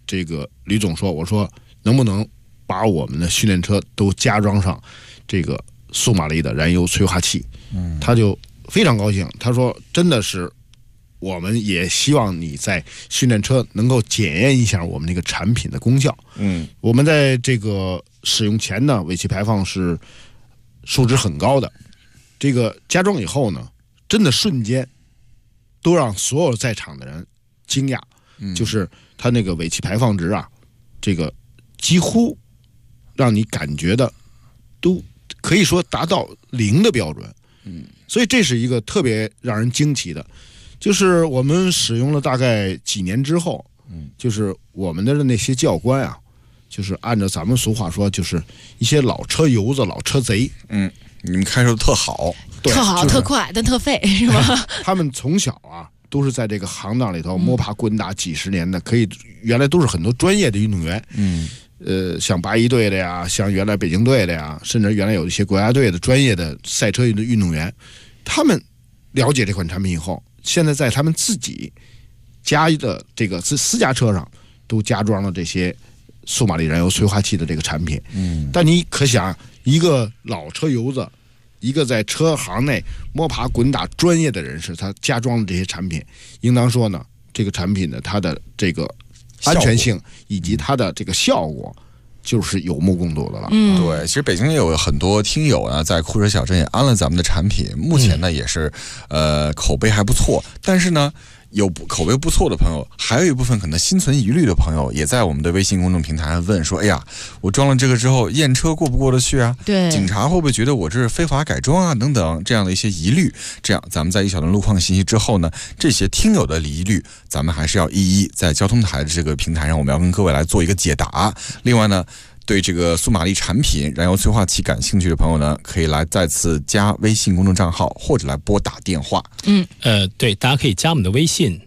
这个吕总说，我说能不能把我们的训练车都加装上这个速马力的燃油催化器？他就非常高兴，他说真的是，我们也希望你在训练车能够检验一下我们这个产品的功效。我们在这个使用前呢，尾气排放是数值很高的，这个加装以后呢，真的瞬间都让所有在场的人惊讶，就是它那个尾气排放值啊，这个几乎让你感觉的都可以说达到0的标准。所以这是一个特别让人惊奇的，就是我们使用了大概几年之后，就是我们的那些教官啊，就是按照咱们俗话说，就是一些老车油子、老车贼， 你们开车特好， 特好、特快，但特废，是吧？ 他们从小啊都是在这个行当里头摸爬滚打几十年的，可以原来都是很多专业的运动员，像8-1队的呀，像原来北京队的呀，甚至原来有一些国家队的专业的赛车的运动员，他们了解这款产品以后，现在在他们自己家的这个私家车上都加装了这些速马力燃油催化器的这个产品。但你可想，一个老车油子，一个在车行内摸爬滚打专业的人士，他加装的这些产品，应当说呢，这个产品呢，它的这个安全性以及它的这个效果，就是有目共睹的了。 对，其实北京也有很多听友呢，在酷车小镇也安了咱们的产品，目前呢也是口碑还不错，但是呢，有口碑不错的朋友，还有一部分可能心存疑虑的朋友，也在我们的微信公众平台上问说：“哎呀，我装了这个之后，验车过不过得去啊？ 对， 警察会不会觉得我这是非法改装啊？等等这样的一些疑虑。”这样，咱们在一小段路况信息之后呢，这些听友的疑虑，咱们还是要一一在交通台的这个平台上，我们要跟各位来做一个解答。另外呢，对这个速马力产品燃油催化器感兴趣的朋友呢，可以来再次加微信公众账号，或者来拨打电话。 对，大家可以加我们的微信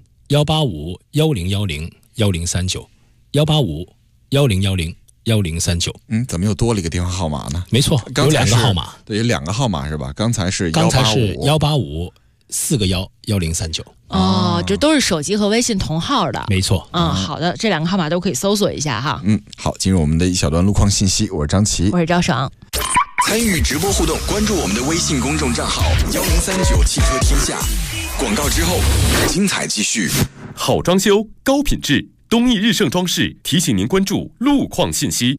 185-1010-1039，185-1010-1039。 怎么又多了一个电话号码呢？ 没错，有2个号码。 对，有2个号码是吧？刚才是 185，4个11039。 这都是手机和微信同号的。 没错。 好的，这2个号码都可以搜索一下哈。 好，进入我们的一小段路况信息，我是张琪， 我是赵爽。 参与直播互动，关注我们的微信公众账号1039汽车天下。广告之后，精彩继续。 好装修，高品质，东义日盛装饰提醒您关注路况信息。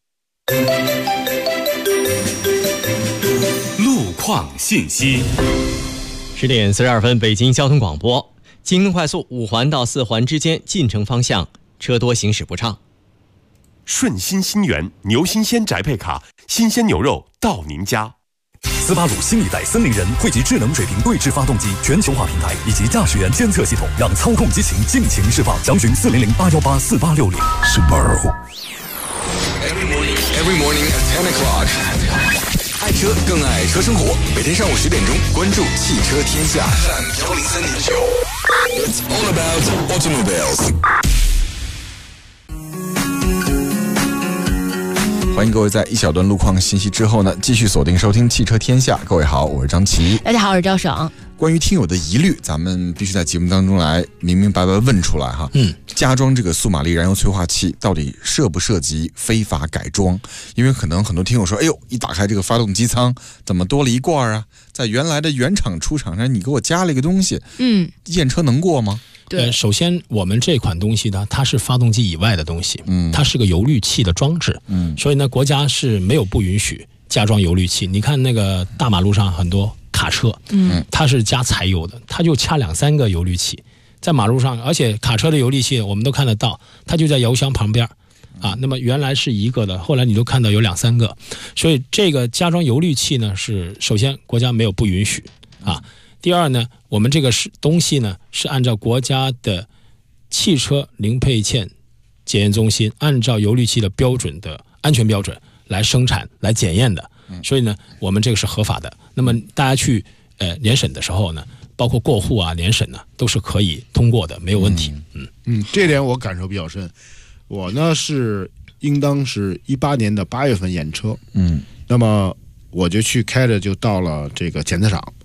路况信息。 10点42分，北京交通广播。京东快速5环到4环之间进城方向车多，行驶不畅。 顺心新源牛新鲜宅配卡，新鲜牛肉到您家。 斯巴鲁新一代森林人汇集智能水平对置发动机全球化平台以及驾驶员监测系统，让操控激情尽情释放。详询400-818-4860。Subaru。 Every morning at 10 o'clock。 爱车更爱车生活，每天上午10点钟，关注汽车天下 FM103.9。 It's all about automobiles。 欢迎各位在一小段路况信息之后呢，继续锁定收听汽车天下。各位好，我是张琪。 大家好，我是赵爽。 关于听友的疑虑，咱们必须在节目当中来明明白白问出来哈。加装这个速马力燃油催化器到底涉不涉及非法改装？因为可能很多听友说，哎呦，一打开这个发动机舱，怎么多了一罐啊？在原来的原厂出厂上，你给我加了一个东西，验车能过吗？ 首先我们这款东西呢，它是发动机以外的东西，它是个油滤器的装置，所以呢，国家是没有不允许加装油滤器。你看那个大马路上很多卡车，它是加柴油的，它就掐2-3个油滤器在马路上，而且卡车的油滤器我们都看得到，它就在油箱旁边啊。那么原来是一个的，后来你都看到有2-3个，所以这个加装油滤器呢，是首先国家没有不允许啊。第二呢，我们这个东西呢是按照国家的汽车零配件检验中心按照油滤器的标准的安全标准来生产来检验的，所以呢我们这个是合法的。那么大家去联审的时候呢，包括过户啊联审呢都是可以通过的，没有问题。 这点我感受比较深。我呢是应当是18年的8月份验车，那么我就去开着就到了这个检测厂。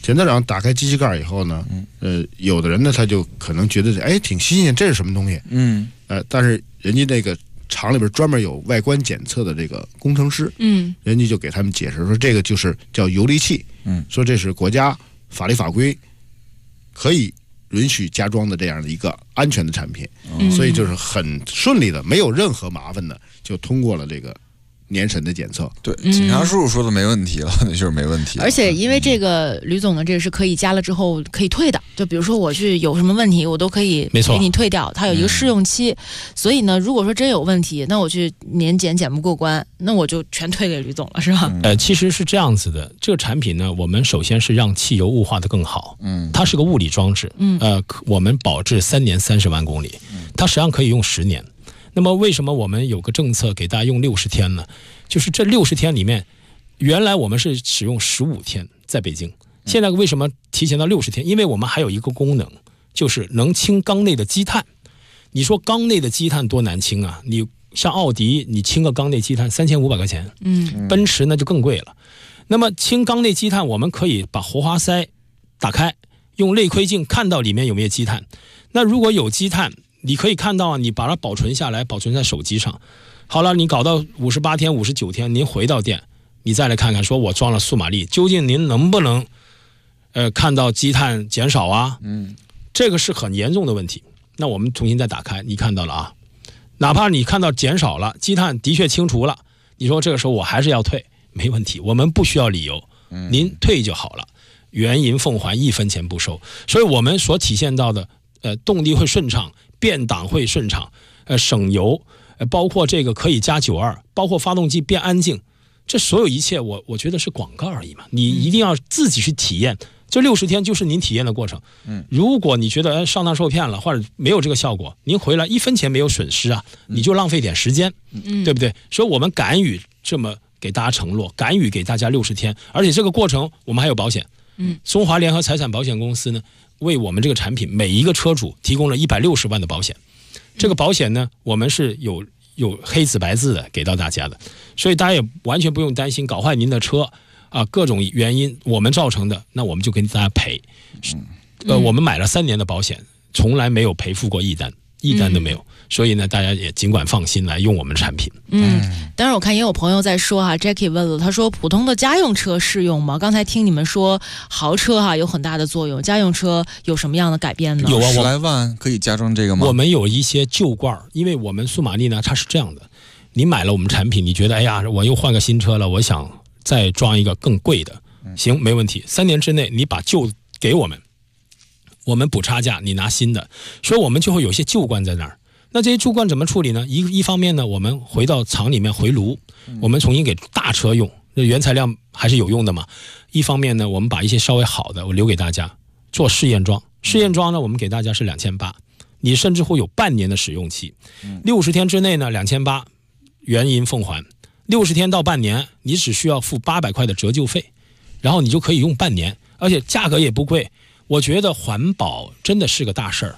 检测长打开机器盖以后呢，有的人呢他就可能觉得挺新鲜，这是什么东西？但是人家那个厂里边专门有外观检测的这个工程师，人家就给他们解释说，这个就是叫游离器，说这是国家法律法规可以允许加装的这样的一个安全的产品，所以就是很顺利的，没有任何麻烦的就通过了这个年审的检测。 对，警察叔叔说的没问题了，那就是没问题了。 而且因为这个吕总呢，这个是可以加了之后可以退的，就比如说我去有什么问题，我都可以给你退掉，它有一个试用期。所以呢，如果说真有问题，那我去年检不过关，那我就全退给吕总了，是吧？ 其实是这样子的，这个产品呢，我们首先是让汽油雾化的更好，它是个物理装置，我们保质3年30万公里，它实际上可以用10年。那么为什么我们有个政策给大家用60天呢？就是这60天里面，原来我们是使用15天在北京，现在为什么提前到60天？因为我们还有一个功能，就是能清缸内的积碳。你说缸内的积碳多难清啊？你像奥迪，你清个缸内积碳3500块钱，奔驰那就更贵了。那么清缸内积碳，我们可以把活化塞打开，用类窥镜看到里面有没有积碳。那如果有积碳，你可以看到你把它保存下来，保存在手机上。好了，你搞到58天、59天，您回到店，你再来看看，说我装了速马力，究竟您能不能看到积碳减少啊？这个是很严重的问题。那我们重新再打开，你看到了啊，哪怕你看到减少了，积碳的确清除了，你说这个时候我还是要退，没问题，我们不需要理由，您退就好了，原银奉还，1分钱不收。所以我们所体现到的动力会顺畅，变档会顺畅，省油，包括这个可以加92，包括发动机变安静，这所有一切我觉得是广告而已嘛，你一定要自己去体验。这60天就是您体验的过程。如果你觉得上当受骗了，或者没有这个效果，您回来1分钱没有损失啊，你就浪费点时间，对不对？所以我们敢于这么给大家承诺，敢于给大家60天，而且这个过程我们还有保险。中华联合财产保险公司呢，为我们这个产品每一个车主提供了160万的保险。这个保险呢，我们是有黑字白字的给到大家的，所以大家也完全不用担心搞坏您的车啊，各种原因我们造成的，那我们就给大家赔。我们买了3年的保险，从来没有赔付过一单都没有。所以呢，大家也尽管放心来用我们的产品。 当然我看也有朋友在说哈 ，Jackie 问了，他说普通的家用车适用吗？刚才听你们说豪车哈有很大的作用，家用车有什么样的改变呢？ 有啊， 10来万可以加装这个吗？ 我们有一些旧罐，因为我们速马力呢，它是这样的，你买了我们产品，你觉得哎呀，我又换个新车了，我想再装一个更贵的，行，没问题，3年之内你把旧给我们补差价，你拿新的，所以我们就会有些旧罐在那儿。那这些旧罐怎么处理呢？一方面呢，我们回到厂里面回炉，我们重新给大车用，原材料还是有用的嘛。一方面呢，我们把一些稍微好的我留给大家做试验装。试验装呢，我们给大家是2800，你甚至会有半年的使用期。60天之内呢，2800原银奉还，60天到半年，你只需要付800块的折旧费，然后你就可以用半年，而且价格也不贵。我觉得环保真的是个大事儿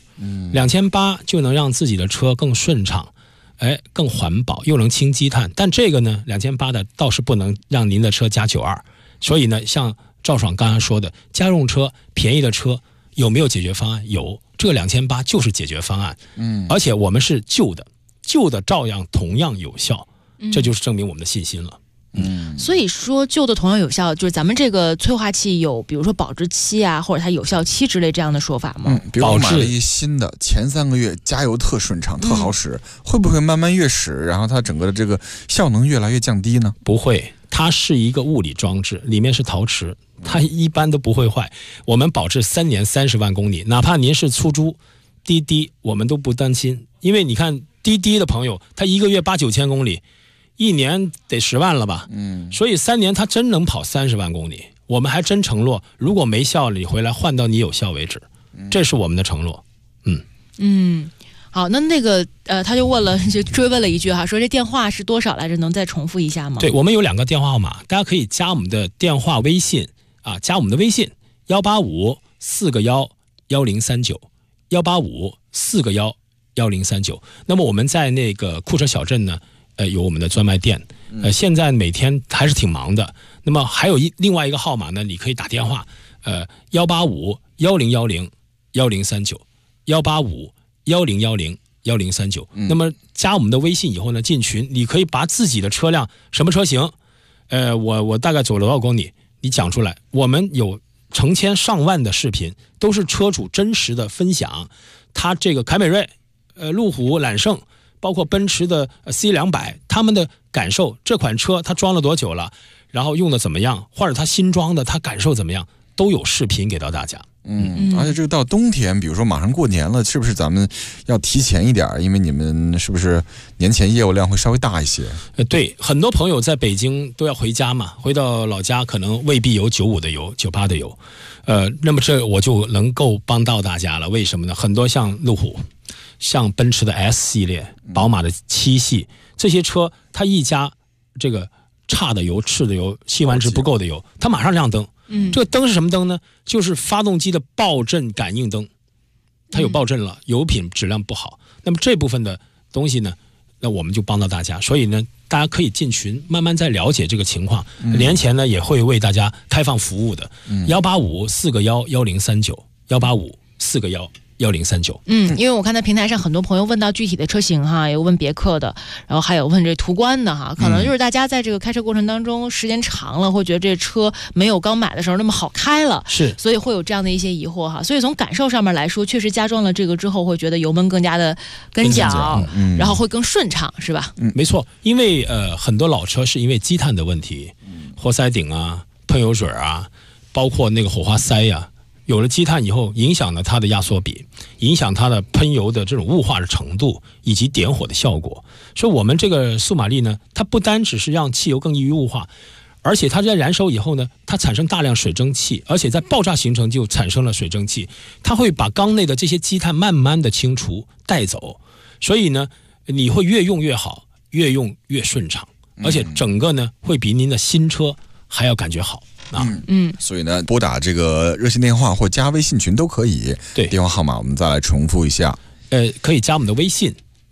，2800就能让自己的车更顺畅，更环保，又能清积碳。但这个呢，2800的倒是不能让您的车加92。所以呢，像赵爽刚才说的，家用车便宜的车有没有解决方案？有，这个2800就是解决方案。而且我们是旧的照样同样有效，这就是证明我们的信心了。 所以说旧的同样有效，就是咱们这个催化器有比如说保质期啊，或者它有效期之类这样的说法吗？ 比如我买了一新的，前3个月加油特顺畅，特好使，会不会慢慢越使，然后它整个的这个效能越来越降低呢？ 不会，它是一个物理装置，里面是陶瓷，它一般都不会坏。我们保质3年30万公里，哪怕您是出租滴滴，我们都不担心，因为你看滴滴的朋友，他1个月8、9千公里。1年得10万了吧？所以3年他真能跑30万公里，我们还真承诺，如果没效了，你回来换到你有效为止，这是我们的承诺。 好，那个他就追问了一句哈，说这电话是多少来着？能再重复一下吗？ 对，我们有2个电话号码，大家可以加我们的电话微信啊，加我们的微信185-4个11039，185-4个11039。那么我们在那个库车小镇呢。有我们的专卖店，现在每天还是挺忙的。那么还有另外一个号码呢，你可以打电话， 185-1010-1039，185-1010-1039。那么加我们的微信以后呢，进群你可以把自己的车辆什么车型，我大概走了多少公里，你讲出来。我们有成千上万的视频，都是车主真实的分享，他这个凯美瑞、路虎、揽胜，包括奔驰的C200，他们的感受，这款车他装了多久了，然后用的怎么样，或者他新装的他感受怎么样，都有视频给到大家。 而且这个到冬天，比如说马上过年了，是不是咱们要提前一点？因为你们是不是年前业务量会稍微大一些？ 对，很多朋友在北京都要回家嘛，回到老家可能未必有95的油、98的油，那么这我就能够帮到大家了。为什么呢？很多像路虎、像奔驰的 S 系列、宝马的7系这些车，它一加这个差的油、次的油、细烷值不够的油，它马上亮灯。这个灯是什么灯呢？就是发动机的爆震感应灯，它有爆震了，油品质量不好。那么这部分的东西呢，那我们就帮到大家。所以呢，大家可以进群，慢慢再了解这个情况。年前呢，也会为大家开放服务的。185-4个1-1039，185-4个1-1039。 因为我看在平台上很多朋友问到具体的车型哈，有问别克的，然后还有问这途观的哈，可能就是大家在这个开车过程当中时间长了，会觉得这车没有刚买的时候那么好开了， 是， 所以会有这样的一些疑惑哈。所以从感受上面来说，确实加装了这个之后，会觉得油门更加的跟脚，然后会更顺畅，是吧？ 没错，因为很多老车是因为积碳的问题，活塞顶啊、喷油嘴啊，包括那个火花塞呀。有了积碳以后，影响了它的压缩比，影响它的喷油的这种雾化的程度以及点火的效果。所以我们这个速马力呢，它不单只是让汽油更易于雾化，而且它在燃烧以后呢，它产生大量水蒸气，而且在爆炸形成就产生了水蒸气，它会把缸内的这些积碳慢慢的清除带走。所以呢，你会越用越好，越用越顺畅，而且整个呢会比您的新车还要感觉好。 所以呢，拨打这个热线电话或加微信群都可以。 对， 电话号码我们再来重复一下。 可以加我们的微信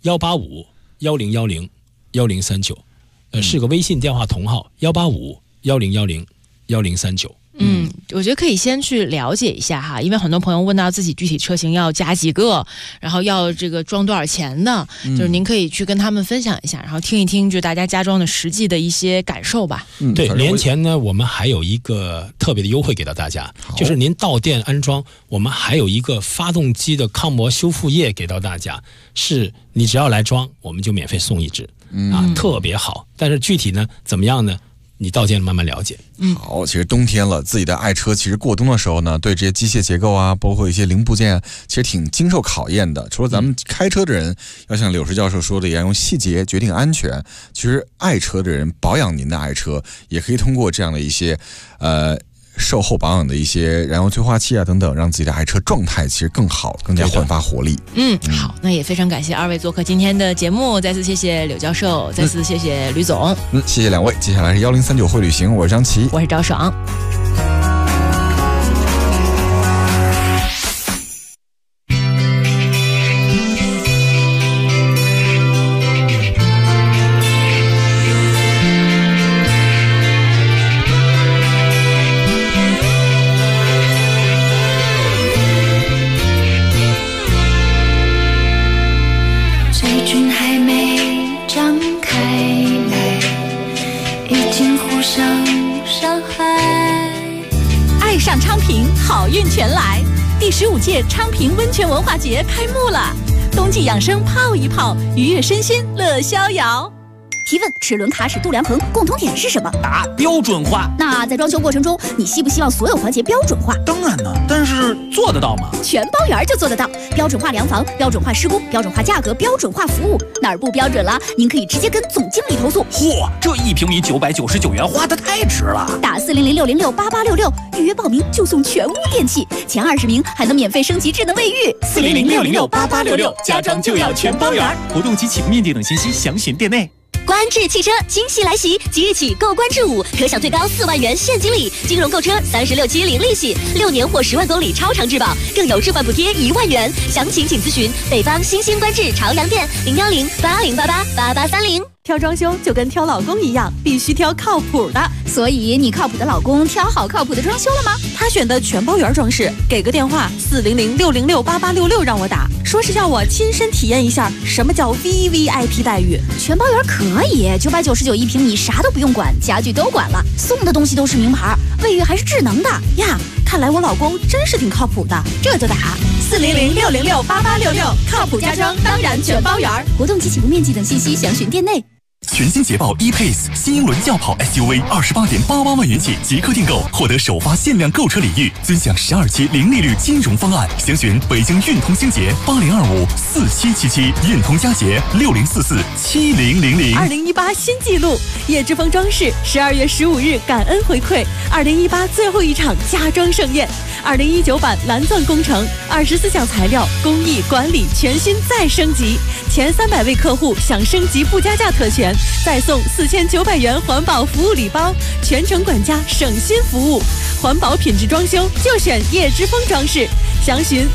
185-1010-1039，是个微信电话同号185-1010-1039。 我觉得可以先去了解一下哈，因为很多朋友问到自己具体车型要加几个，然后要这个装多少钱的，就是您可以去跟他们分享一下，然后听一听就大家加装的实际的一些感受吧。 对，年前呢，我们还有一个特别的优惠给到大家，就是您到店安装，我们还有一个发动机的抗磨修复液给到大家，是你只要来装，我们就免费送一支，特别好。但是具体呢怎么样呢？你到店慢慢了解。 好，其实冬天了，自己的爱车其实过冬的时候呢，对这些机械结构啊，包括一些零部件，其实挺经受考验的。除了咱们开车的人要像柳石教授说的一样，用细节决定安全，其实爱车的人保养您的爱车，也可以通过这样的一些售后保养的一些燃油催化器啊等等，让自己的爱车状态其实更好，更加焕发活力。 好，那也非常感谢二位做客今天的节目，再次谢谢柳教授，再次谢谢吕总。 谢谢两位。接下来是1039会旅行，我是张琪， 我是赵爽。 好运全来！第15届昌平温泉文化节开幕了，冬季养生泡一泡，愉悦身心乐逍遥。 提问：齿轮、卡尺、度量衡共同点是什么？ 答：标准化。 那在装修过程中，你希不希望所有环节标准化？ 当然呢，但是做得到吗？ 全包圆就做得到，标准化量房、标准化施工、标准化价格、标准化服务，哪儿不标准了？您可以直接跟总经理投诉。 嚯，这1平米999元花得太值了！ 打400-606-8866预约报名就送全屋电器，前20名还能免费升级智能卫浴。 400-606-8866，家装就要全包圆。 活动及启动面点等信息详询店内。 观致汽车惊喜来袭，即日起购观致5可享最高4万元现金礼，金融购车36期零利息，6年或10万公里超长质保，更有置换补贴1万元。详情请咨询北方新兴观致朝阳店010-8088-8830。 挑装修就跟挑老公一样，必须挑靠谱的。 所以你靠谱的老公挑好靠谱的装修了吗？ 他选的全包圆装饰，给个电话400-606-8866让我打，说是要我亲身体验一下什么叫 VVIP 待遇。 全包圆可以，999一平米，啥都不用管，家具都管了，送的东西都是名牌，卫浴还是智能的呀。看来我老公真是挺靠谱的，这就打400-606-8866，靠谱家装当然全包圆。 活动及起步面积等信息详询店内。 全新捷豹 E-Pace 新英伦轿跑 SUV28.88万元起即刻订购，获得首发限量购车礼遇，尊享12期零利率金融方案。详询北京运通星捷80254777，运通佳捷60447000。 2018新纪录，叶之峰装饰12月15日感恩回馈2018最后一场家装盛宴。2019版蓝钻工程24项材料工艺管理全新再升级，前300位客户享升级不加价特权，再送4900元环保服务礼包，全程管家省心服务，环保品质装修就选叶之峰装饰。详询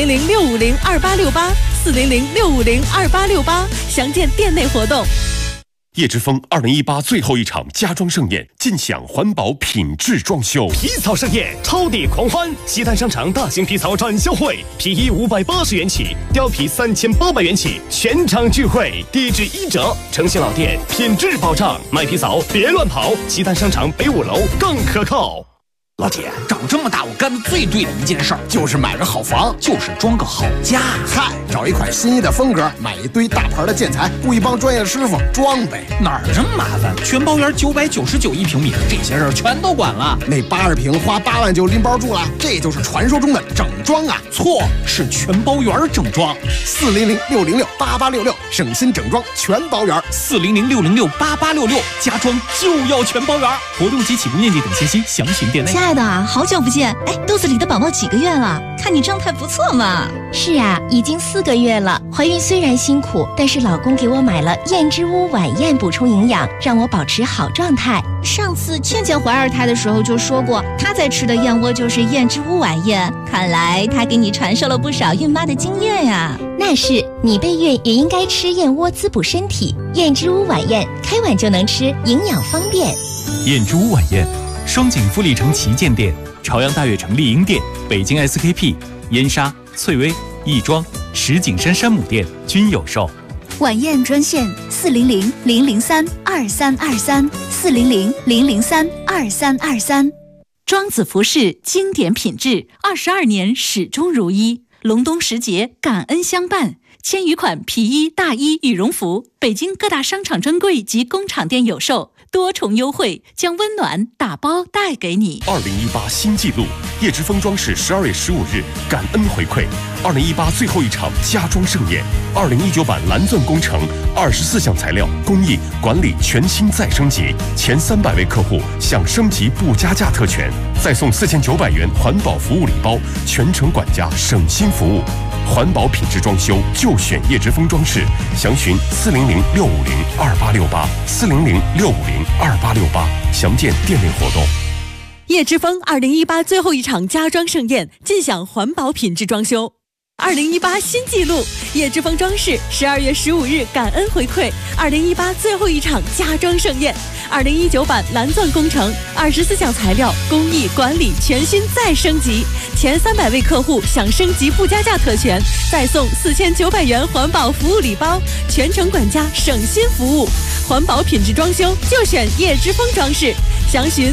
400-650-2868，400-650-2868，详见店内活动。 叶之峰2018最后一场家装盛宴，尽享环保品质装修。 皮草盛宴，超抵狂欢！西单商场大型皮草展销会，皮衣580元起，貂皮3800元起，全场聚会，低至1折，诚信老店，品质保障，买皮草别乱跑。西单商场北5楼更可靠。 老铁，长这么大我干的最对的一件事儿就是买个好房，就是装个好家。 嗨，找一款心仪的风格，买一堆大牌的建材，雇一帮专业的师傅装呗。 哪儿这么麻烦？全包圆999一平米，这些事儿全都管了。 那80平花8万就拎包住了，这就是传说中的整装啊！ 错，是全包圆整装。 400-606-8866，省心整装全包圆。 400-606-8866，家装就要全包圆。活动及起步面积等信息详询店内。 亲爱的，好久不见！哎，肚子里的宝宝几个月了？看你状态不错嘛。 是啊，已经4个月了。怀孕虽然辛苦，但是老公给我买了燕之屋晚宴补充营养，让我保持好状态。 上次倩倩怀2胎的时候就说过，她在吃的燕窝就是燕之屋晚宴。看来她给你传授了不少孕妈的经验呀。 那是，你备孕也应该吃燕窝滋补身体。燕之屋晚宴，开碗就能吃，营养方便。 燕之屋晚宴。双井富力城旗舰店、朝阳大悦城丽婴店、北京 SKP、燕莎、翠微、亦庄、石景山山姆店均有售。 晚宴专线400-003-2323，400-003-2323。 庄子服饰经典品质，22年始终如一。隆冬时节，感恩相伴。千余款皮衣、大衣、羽绒服，北京各大商场专柜及工厂店有售，多重优惠将温暖打包带给你。 2018新纪录，叶之峰装饰12月15日感恩回馈2018最后一场家装盛宴。2019版蓝钻工程24项材料工艺管理全新再升级，前300位客户享升级不加价特权，再送4900元环保服务礼包，全程管家省心服务。环保品质装修就选叶之峰装饰，详询400-650-2868，400-650-2868，详见店内活动。 叶之峰2018最后一场家装盛宴，尽享环保品质装修。2018新纪录，叶之峰装饰12月15日感恩回馈2018最后一场家装盛宴。2019版蓝钻工程24项材料工艺管理全新再升级，前300位客户享升级不加价特权，再送4900元环保服务礼包，全程管家省心服务，环保品质装修就选叶之峰装饰。详询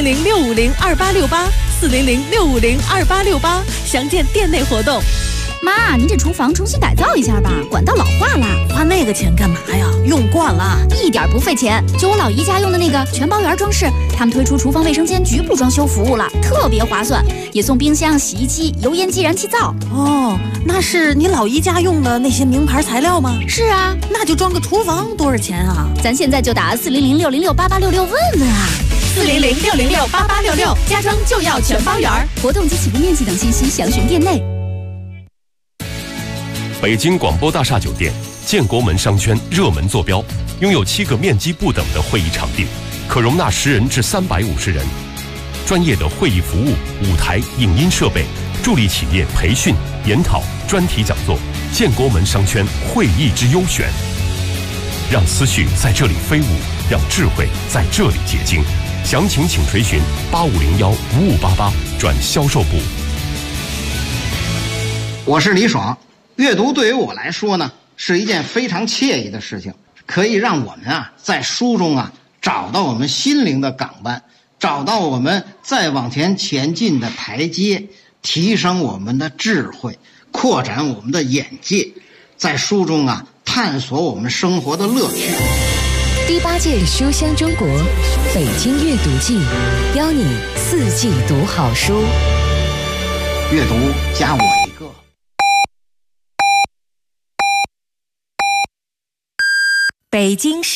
400-650-2868，400-650-2868，详见店内活动。 妈，您这厨房重新改造一下吧，管道老化了。 花那个钱干嘛呀？用惯了， 一点不费钱。就我老姨家用的那个全包圆装饰，他们推出厨房卫生间局部装修服务了，特别划算，也送冰箱、洗衣机、油烟机、燃气灶。 哦，那是你老姨家用的那些名牌材料吗？ 是啊， 那就装个厨房多少钱啊？ 咱现在就打400-606-8866问问啊。 400-606-8866，家装就要全包圆。 活动及起步面积等信息详询店内。 北京广播大厦酒店建国门商圈热门坐标，拥有7个面积不等的会议场地，可容纳10人至350人。专业的会议服务、舞台、影音设备，助力企业培训、研讨、专题讲座。建国门商圈会议之优选。 让思绪在这里飞舞，让智慧在这里结晶。详情请垂询8501-5588转销售部。 我是李爽，阅读对于我来说呢，是一件非常惬意的事情，可以让我们在书中找到我们心灵的港湾，找到我们再往前进的台阶，提升我们的智慧，扩展我们的眼界，在书中探索我们生活的乐趣。 第8届书香中国北京阅读季，邀你4季读好书。 阅读加我一个。 北京市